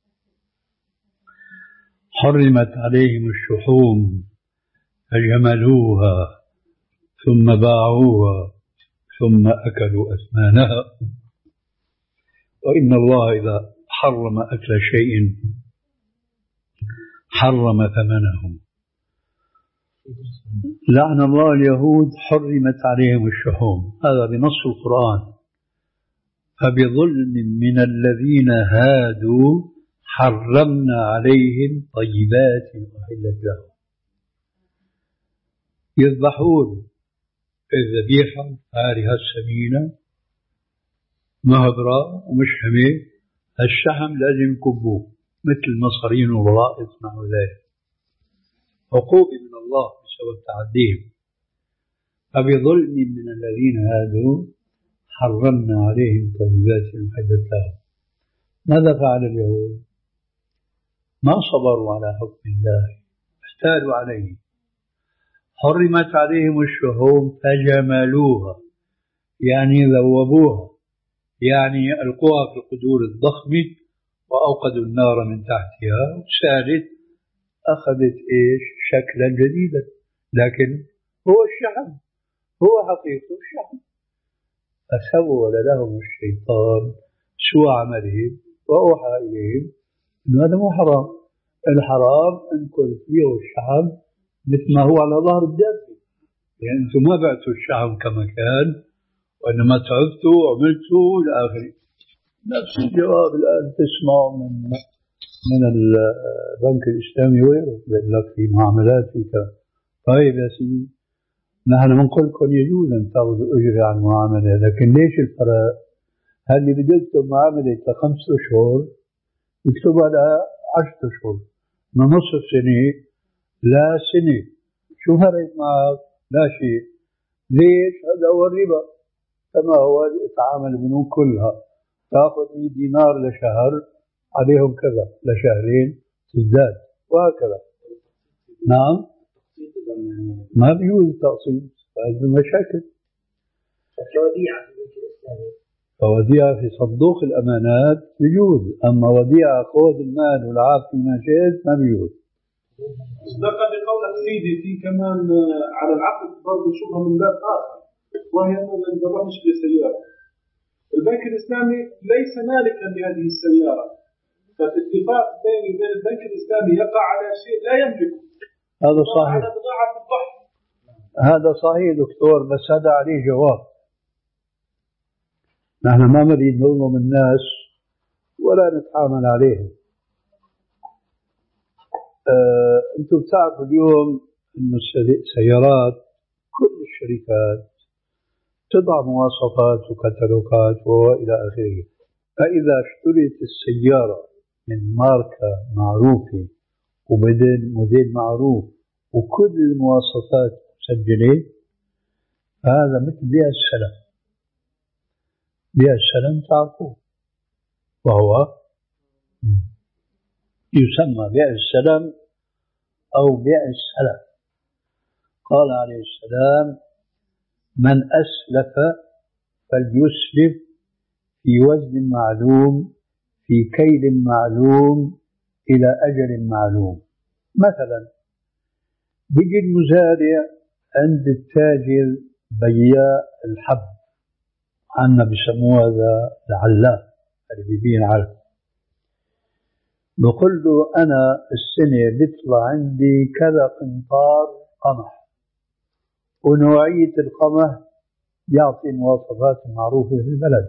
حرمت عليهم الشحوم فجملوها ثم باعوها ثم أكلوا أثمانها. وإن الله إذا حرم أكل شيء حرم ثمنه. لعن الله اليهود حرمت عليهم الشحوم، هذا بنص القرآن. فبظلم من الذين هادوا حرمنا عليهم طيبات أحلت لهم. يذبحون الذبيحة فارهة السمينة مهبرة ومشحمة، الشحم لازم يكبوه مثل المصارين والرائط نحو ذلك، عقوبة من الله بسبب تعديهم. فبظلم من الذين هادوا حرمنا عليهم طيبات أحلت لهم. ماذا فعل اليهود؟ ما صبروا على حكم الله، احتالوا عليه. حرمت عليهم الشحوم فجملوها، يعني ذوبوها، يعني ألقوها في القدور الضخمة وأوقدوا النار من تحتها وسالت، أخذت إيش شكلا جديدا، لكن هو الشحم، هو حقيقة الشحم. فسول لهم الشيطان سوء عملهم وأوحى إليهم إنه هذا مو حرام. الحرام أنكم تبيعوا الشحم مثل ما هو على ظهر الدابة، يعني أنتم ما بعتوا الشحم كما كان، وإنما تعبتوا وعملتوا إلى آخره. نفس الجواب الآن تسمع من من البنك الإسلامي وغيره، بيقول لك في معاملات فيك. طيب يا سيدي، نحن بنقول لكم يجوز أن تأخذوا أجر عن معاملة، لكن ليش الفرق؟ هل اللي بده يكتب معاملة لخمسة أشهر يكتبها لعشرة أشهر، من نصف سنة لا سنة، شو فرق معك؟ لا شيء. ليش؟ هذا هو الربا، كما هو تعامل البنوك كلها، تأخذ مئة دينار لشهر عليهم كذا، لشهرين تزداد وهكذا. نعم، ما بيجوز التقسيط، هذه مشاكل. كوديعة في البنك الإسلامي، فوديعة في صندوق الأمانات بيجوز، أما وديعة خذ المال والعاب فيما شئت ما بيجوز. صدق بقولك سيدي، في كمان على العقد برضه شبهة من باب آخر، وهي أنه إذا نروح نشتري سيارة، البنك الإسلامي ليس مالكا لهذه السيارة، فالاتفاق بيني وبين البنك الإسلامي يقع على شيء لا يملكه. هذا صحيح، على بضاعة الضحى. هذا صحيح دكتور، بس هذا عليه جواب. نحن ما نريد نظلم الناس ولا نتعامل عليهم. أه، أنتم بتعرفوا اليوم أن السيارات كل الشركات تضع مواصفات وكتالوجات وإلى آخره، فإذا اشتريت السيارة من ماركة معروفة وموديل موديل معروف وكل المواصفات مسجلة، هذا مثل بيع السلم. بيع السلم تعرفوه، وهو يسمى بيع السلم أو بيع السلم. قال عليه السلام: من أسلف فليسلف في وزن معلوم في كيل معلوم إلى أجل معلوم. مثلا بيجي المزارع عند التاجر بياع الحب، عنا بسموه هذا العلاف اللي بيبين علف، بقول له أنا السنة بيطلع عندي كذا قنطار قمح، ونوعية القمح يعطي المواصفات المعروفة في البلد.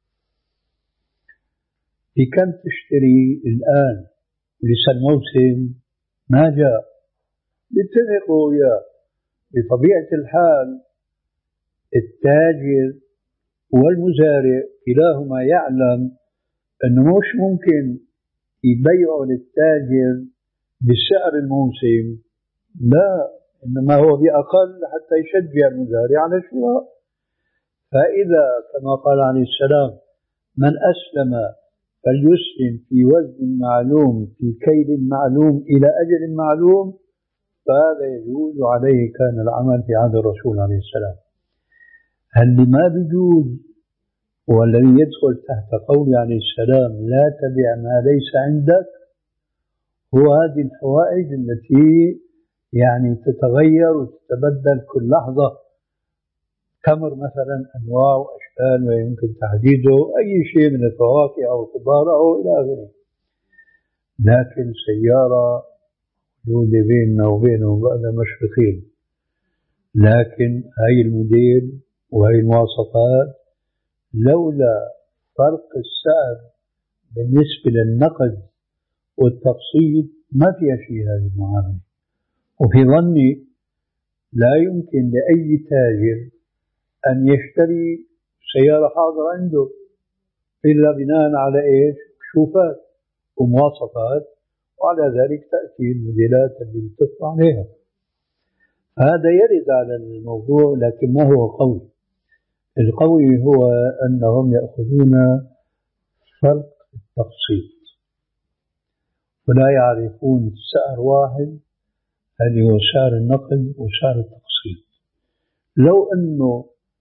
في كم تشتري الآن ولسه الموسم ما جاء، بيتفقوا وياه. بطبيعة الحال التاجر والمزارع كلاهما يعلم أنه مش ممكن يبيعوا للتاجر بسعر الموسم، لا، إنما هو بأقل حتى يشجع المزارع على الشراء. فإذا كما قال عليه السلام: من أسلم فليسلم في وزن معلوم في كيل معلوم إلى أجل معلوم، فهذا يجوز عليه كان العمل في عهد الرسول عليه السلام. اللي ما بيجوز والذي يدخل تحت قول عليه السلام: لا تبع ما ليس عندك، هو هذه الحوائج التي يعني تتغير وتتبدل كل لحظة. تمر مثلا أنواع وأشكال ويمكن تحديده أي شيء من الفواكه أو الخضار أو إلى آخره، لكن سيارة موجودة بيننا وبينهم بعد مشرقين، لكن هاي الموديل وهي المواصفات لولا فرق السعر بالنسبة للنقد والتقسيط ما فيها شيء هذه المعاملة. وفي ظني لا يمكن لأي تاجر أن يشتري سيارة حاضرة عنده إلا بناء على إيش؟ كشوفات ومواصفات، وعلى ذلك تأتي الموديلات اللي بتطلع عليها. هذا يرد على الموضوع، لكن ما هو قوي. القوي هو أنهم يأخذون فرق التقسيط ولا يعرفون سعر واحد، هل هو سعر النقد وسعر التقسيط. لو أنه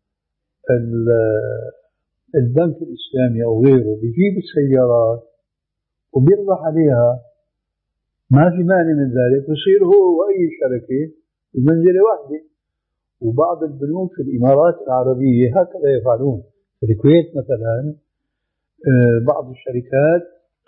البنك الإسلامي أو غيره بيجيب السيارات وبيربح عليها ما في مانع من ذلك، يصير هو وأي شركة بمنزلة واحدة. وبعض البنوك في الإمارات العربية هكذا يفعلون. في الكويت مثلا بعض الشركات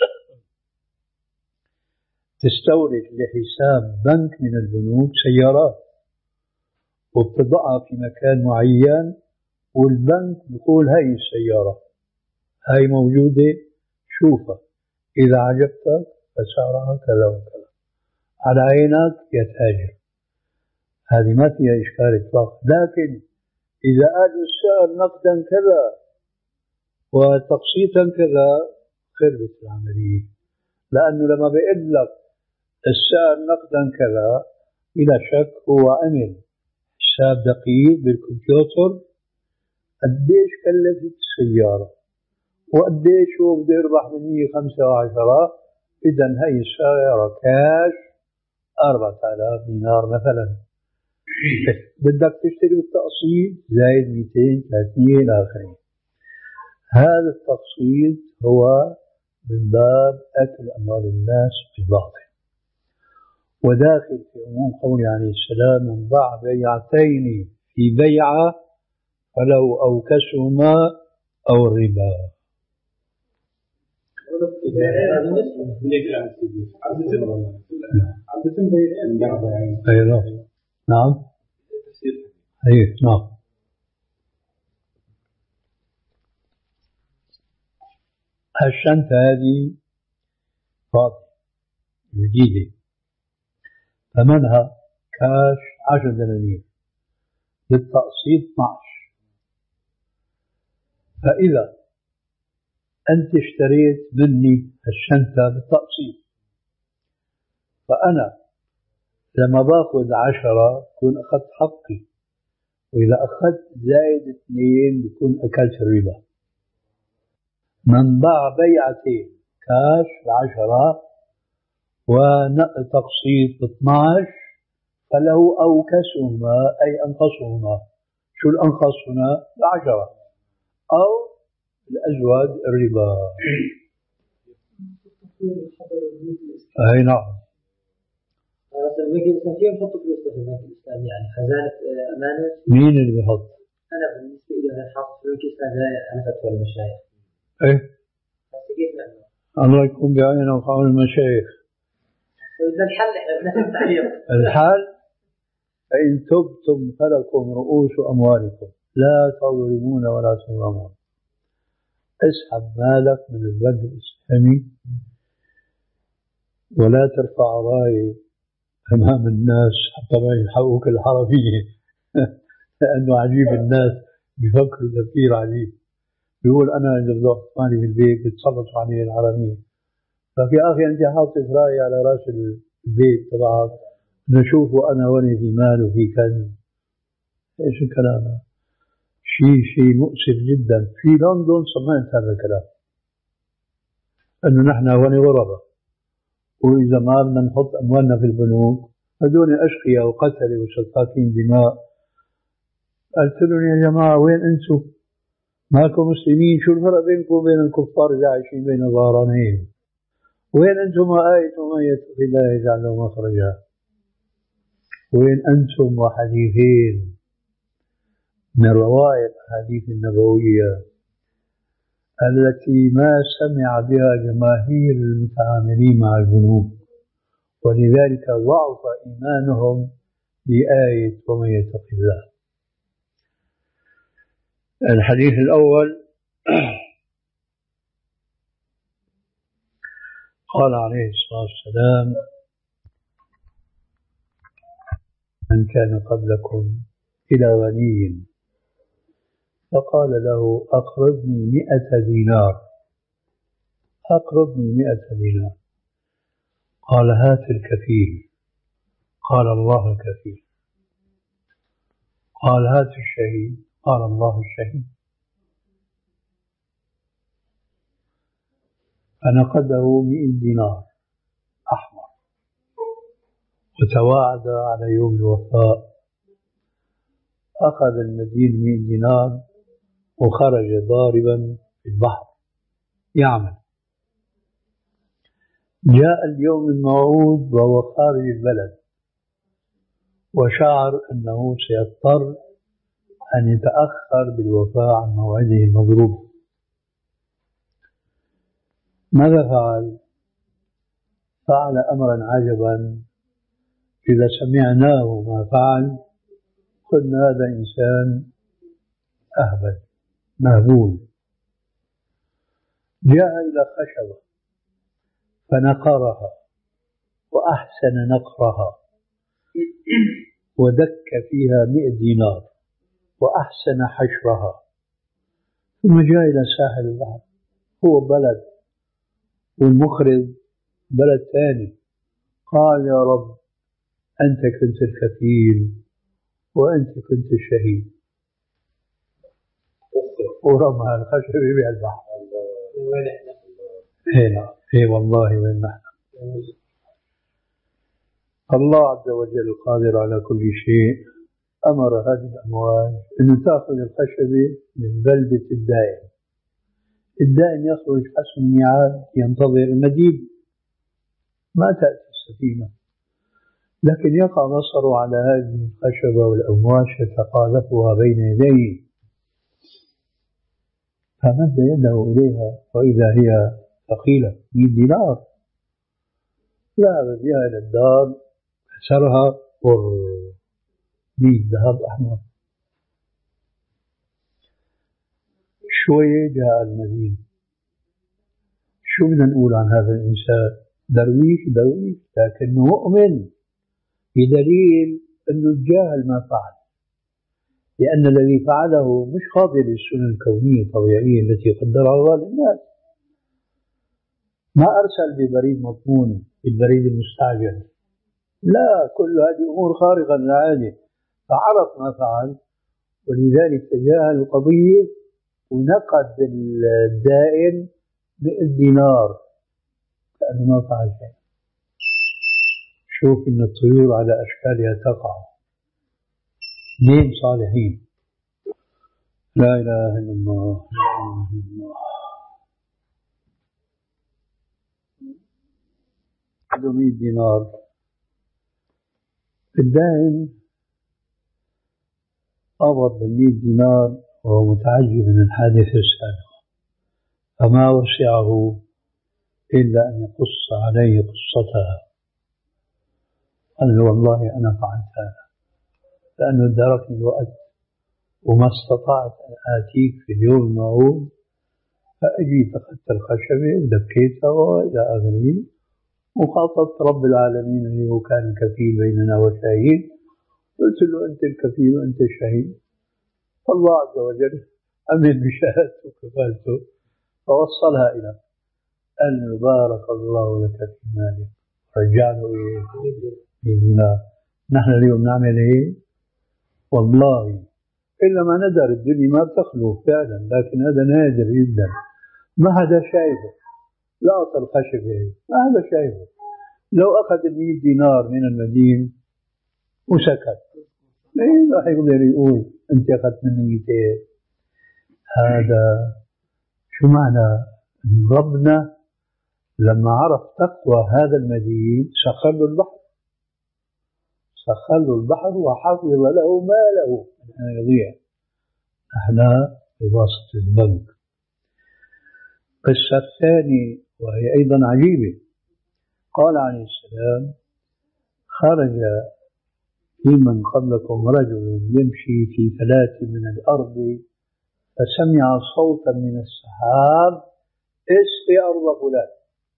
تستورد لحساب بنك من البنوك سيارات وبتضعها في مكان معين، والبنك يقول هاي السيارة هاي موجودة، شوفها، إذا عجبتك فسعرها كذا وكذا، على عينك يا تاجر. هذه ما فيها إشكال إطلاق. لكن إذا قالوا السعر نقدا كذا وتقسيطا كذا خربت العملية، لأنه لما بيقول لك السعر نقدا كذا بلا شك هو عمل حساب دقيق بالكمبيوتر قديش كلفت السيارة وقديش هو بده يربح من مية وخمسة وعشرة. إذا هي السيارة كاش أربعة آلاف دينار مثلا، بدك تشتري بالتقسيط زائد مئتين ثلاثمئة إلى آخره. هذا التقسيط هو من باب أكل أموال الناس بالباطل، وداخل في عموم قول عليه السلام: من باع بيعتين في بيعة فلو أوكسهما أو الربا. أيوة نعم أيوة نعم. الشنطة هذه فاضية جديدة، ثمنها كاش عشر دنانير، بالتقسيط اثنعش. فإذا أنت اشتريت مني الشنطة بالتقسيط، فأنا لما باخذ عشرة بكون أخذت حقي، وإذا أخذت زائد اثنين بكون أكلت الربا. من باع بيعتين كاش بعشرة وتقسيط باثناش فله أوكسهما أي أنقصهما. شو الأنقص هنا؟ بعشرة، أو الأزود الربا. أي نعم. مثلا البنك الإسلامي نحط فلوس في البنك الإسلامي، يعني خزانة أمانة. مين اللي بيحط؟ أنا بالنسبة لي أنا حاطط في البنك الإسلامي، أنا فتوى المشايخ. إيه؟ كيف نعمل؟ الله يكون بعينه وقول المشايخ. إذا الحل إحنا بدنا نتعلم. الحل فإن تبتم فلكم رؤوس أموالكم لا تظلمون ولا تظلمون. اسحب مالك من البنك الإسلامي ولا ترفع راية أمام الناس حتى ما يلحقوك الحرامية. لأنه عجيب، الناس بيفكروا تفكير عجيب. بيقول أنا إذا بدي أحط مالي في البيت بتسلطوا علي الحرامية. ففي أخي أنت حاطط راية على رأس البيت تبعك نشوفه أنا وأنا في مال وفي كنز. إيش الكلام هذا؟ شيء شيء مؤسف جدا. في لندن سمعت هذا الكلام، أنه نحن وأنا غربة، وإذا ما بدنا نحط أموالنا في البنوك هذول أشقياء وقتلة وسفاكين دماء. قلت لهم يا جماعة وين أنتم؟ ماكم مسلمين؟ شو الفرق بينكم وبين الكفار اللي عايشين بين ظهرانين؟ وين أنتم آية ومن يتق الله يجعل له مخرجا؟ وين أنتم وحديثين من روائع الأحاديث النبوية التي ما سمع بها جماهير المتعاملين مع البنوك، ولذلك ضعف إيمانهم بآية ومن يتق الله. الحديث الأول قال عليه الصلاة والسلام: من كان قبلكم إلى غني فقال له أقرضني مئة دينار أقرضني مئة دينار قال هات الكفيل، قال الله الكفيل، قال هات الشهيد، قال الله الشهيد. فنقده مئة دينار أحمر وتواعد على يوم الوفاء. أخذ المدين مئة دينار وخرج ضاربا في البحر يعمل. جاء اليوم الموعود وهو خارج البلد وشعر أنه سيضطر أن يتأخر بالوفاء عن موعده المضروب. ماذا فعل؟ فعل أمرا عجبا إذا سمعناه ما فعل قلنا هذا إنسان أهبل مهبول. جاء إلى خشبة فنقرها وأحسن نقرها ودك فيها مئة دينار وأحسن حشرها، ثم جاء إلى ساحل البحر، هو بلد والمخرج بلد ثاني، قال يا رب أنت كنت الكفيل وأنت كنت الشهيد، ورمى الخشب بالبحر. هنا اي والله وين نحن. الله عز وجل قادر على كل شيء، أمر هذه الأمواج أن تأخذ الخشبة من بلدة الدائن. الدائن يخرج حسب الميعاد ينتظر المدين، ما تأتي السفينة، لكن يقع بصره على هذه الخشبة والأمواج يتقاذفها بين يديه، فمد يده إليها وإذا هي ثقيلة مئة دينار، ذهب بها إلى الدار كسرها قر مئة ذهب أحمر. شوية جاء المدينة. شو بدنا نقول عن هذا الإنسان؟ درويش درويش لكنه مؤمن، بدليل أنه تجاهل ما فعل، لأن الذي فعله مش خاضع للسنن الكونية الطبيعية التي قدرها الله للناس. ما أرسل ببريد مضمون بالبريد المستعجل، لا، كل هذه أمور خارقة للعادة، فعرف ما فعل ولذلك تجاهل القضية ونقد الدائن مئة دينار كأنه ما فعل شيء. شوف إن الطيور على أشكالها تقع، اثنين صالحين، لا إله إلا الله لا إله إلا الله. مئة دينار. الدائن قبض بالمئة دينار وهو متعجب من الحادثة السابقة، فما وسعه إلا أن يقص عليه قصتها. قال له والله أنا فعلت هذا لأنه ادركني الوقت وما استطعت أن آتيك في اليوم الموعود، فأجيت أخذت الخشبة ودكيتها وإلى آخره، وخاطبت رب العالمين اللي هو كان الكفيل بيننا وشهيد، قلت له أنت الكفيل وأنت الشهيد، الله عز وجل أمن بشهادته وكفالته فوصلها إلى قال بارك الله لك في مالك، رجع له إيه دينار. نحن اليوم نعمل إيه؟ والله إلا ما ندر الدنيا ما بتخلو فعلا، لكن هذا نادر جدا، ما هذا شايفه، لا أصل خشبه، ما هذا شايفه. لو أخذ المئة دينار من المدين وسكت، إيه راح يقدر يقول أنت أخذت مني مئتين؟ هذا شو معنى؟ ربنا لما عرف تقوى هذا المدين سخر له البحر، سخر له البحر وحفظ له ماله من أن يضيع. احنا بواسطة البنك. القصة الثانية وهي أيضا عجيبة، قال عليه السلام خرج في من قبلكم رجل يمشي في فلاة من الأرض فسمع صوتا من السحاب اسقي أرض فلان.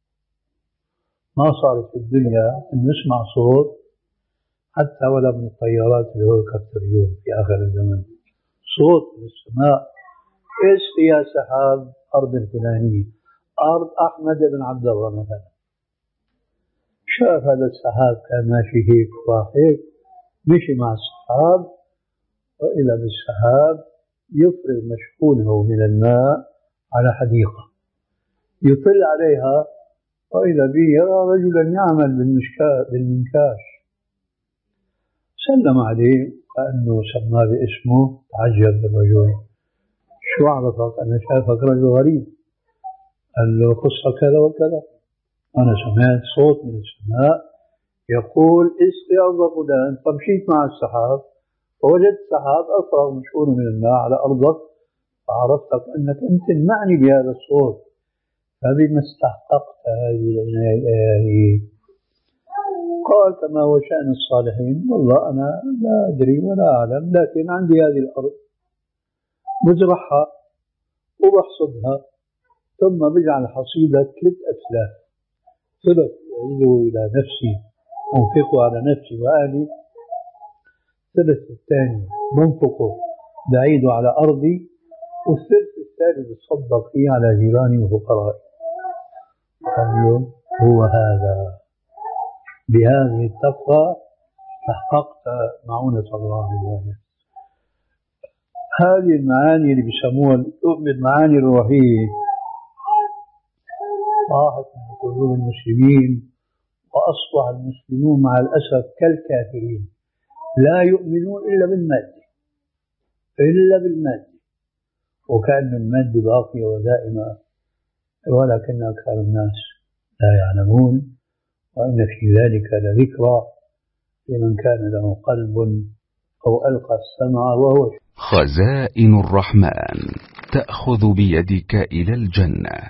ما صارت في الدنيا أن نسمع صوت حتى ولا من الطيارات الهليكوبتريون في آخر الزمن، صوت من السماء اسقي يا سحاب أرض الفلانية، أرض أحمد بن عبد الله مثلا. شاف هذا السحاب كان ماشي هيك وراح هيك، مشي مع السحاب وإلى بالسحاب يفرغ مشحونه من الماء على حديقة، يطل عليها وإذا به يرى رجلا يعمل بالمنكاش، سلم عليه كأنه سماه باسمه، تعجب الرجل، شو عرفك؟ أنا شافك رجل غريب. قال له قصة كذا وكذا، أنا سمعت صوت من السماء يقول اسقي أرض فلان، فمشيت مع السحاب فوجدت السحاب أفرغ مشحونه من الماء على أرضك، فعرفتك أنك أنت المعني بهذا الصوت، فبما استحققت هذه العناية الإلهية؟ قال كما هو شأن الصالحين، والله أنا لا أدري ولا أعلم، لكن عندي هذه الأرض بزرعها وبحصدها ثم بجعل حصيدة ثلاث أسلاف، ثلث أعيده إلى نفسي أنفقه على نفسي وأهلي، الثلث الثاني بنفقه بعيده على أرضي، والثلث الثاني بتصدق فيه على جيراني وفقرائي. قال له هو هذا، بهذه التقوى تحققت معونة الله الواحد. هذه المعاني اللي بيسموها المعاني الروحية راحت من قلوب المسلمين، وأصبح المسلمون مع الأسف كالكافرين لا يؤمنون إلا بالمادة إلا بالمادة، وكأن المادة باقية ودائمة، ولكن أكثر الناس لا يعلمون. وإن في ذلك لذكرى لمن كان له قلب أو ألقى السمع وهو خزائن الرحمن تأخذ بيدك إلى الجنة.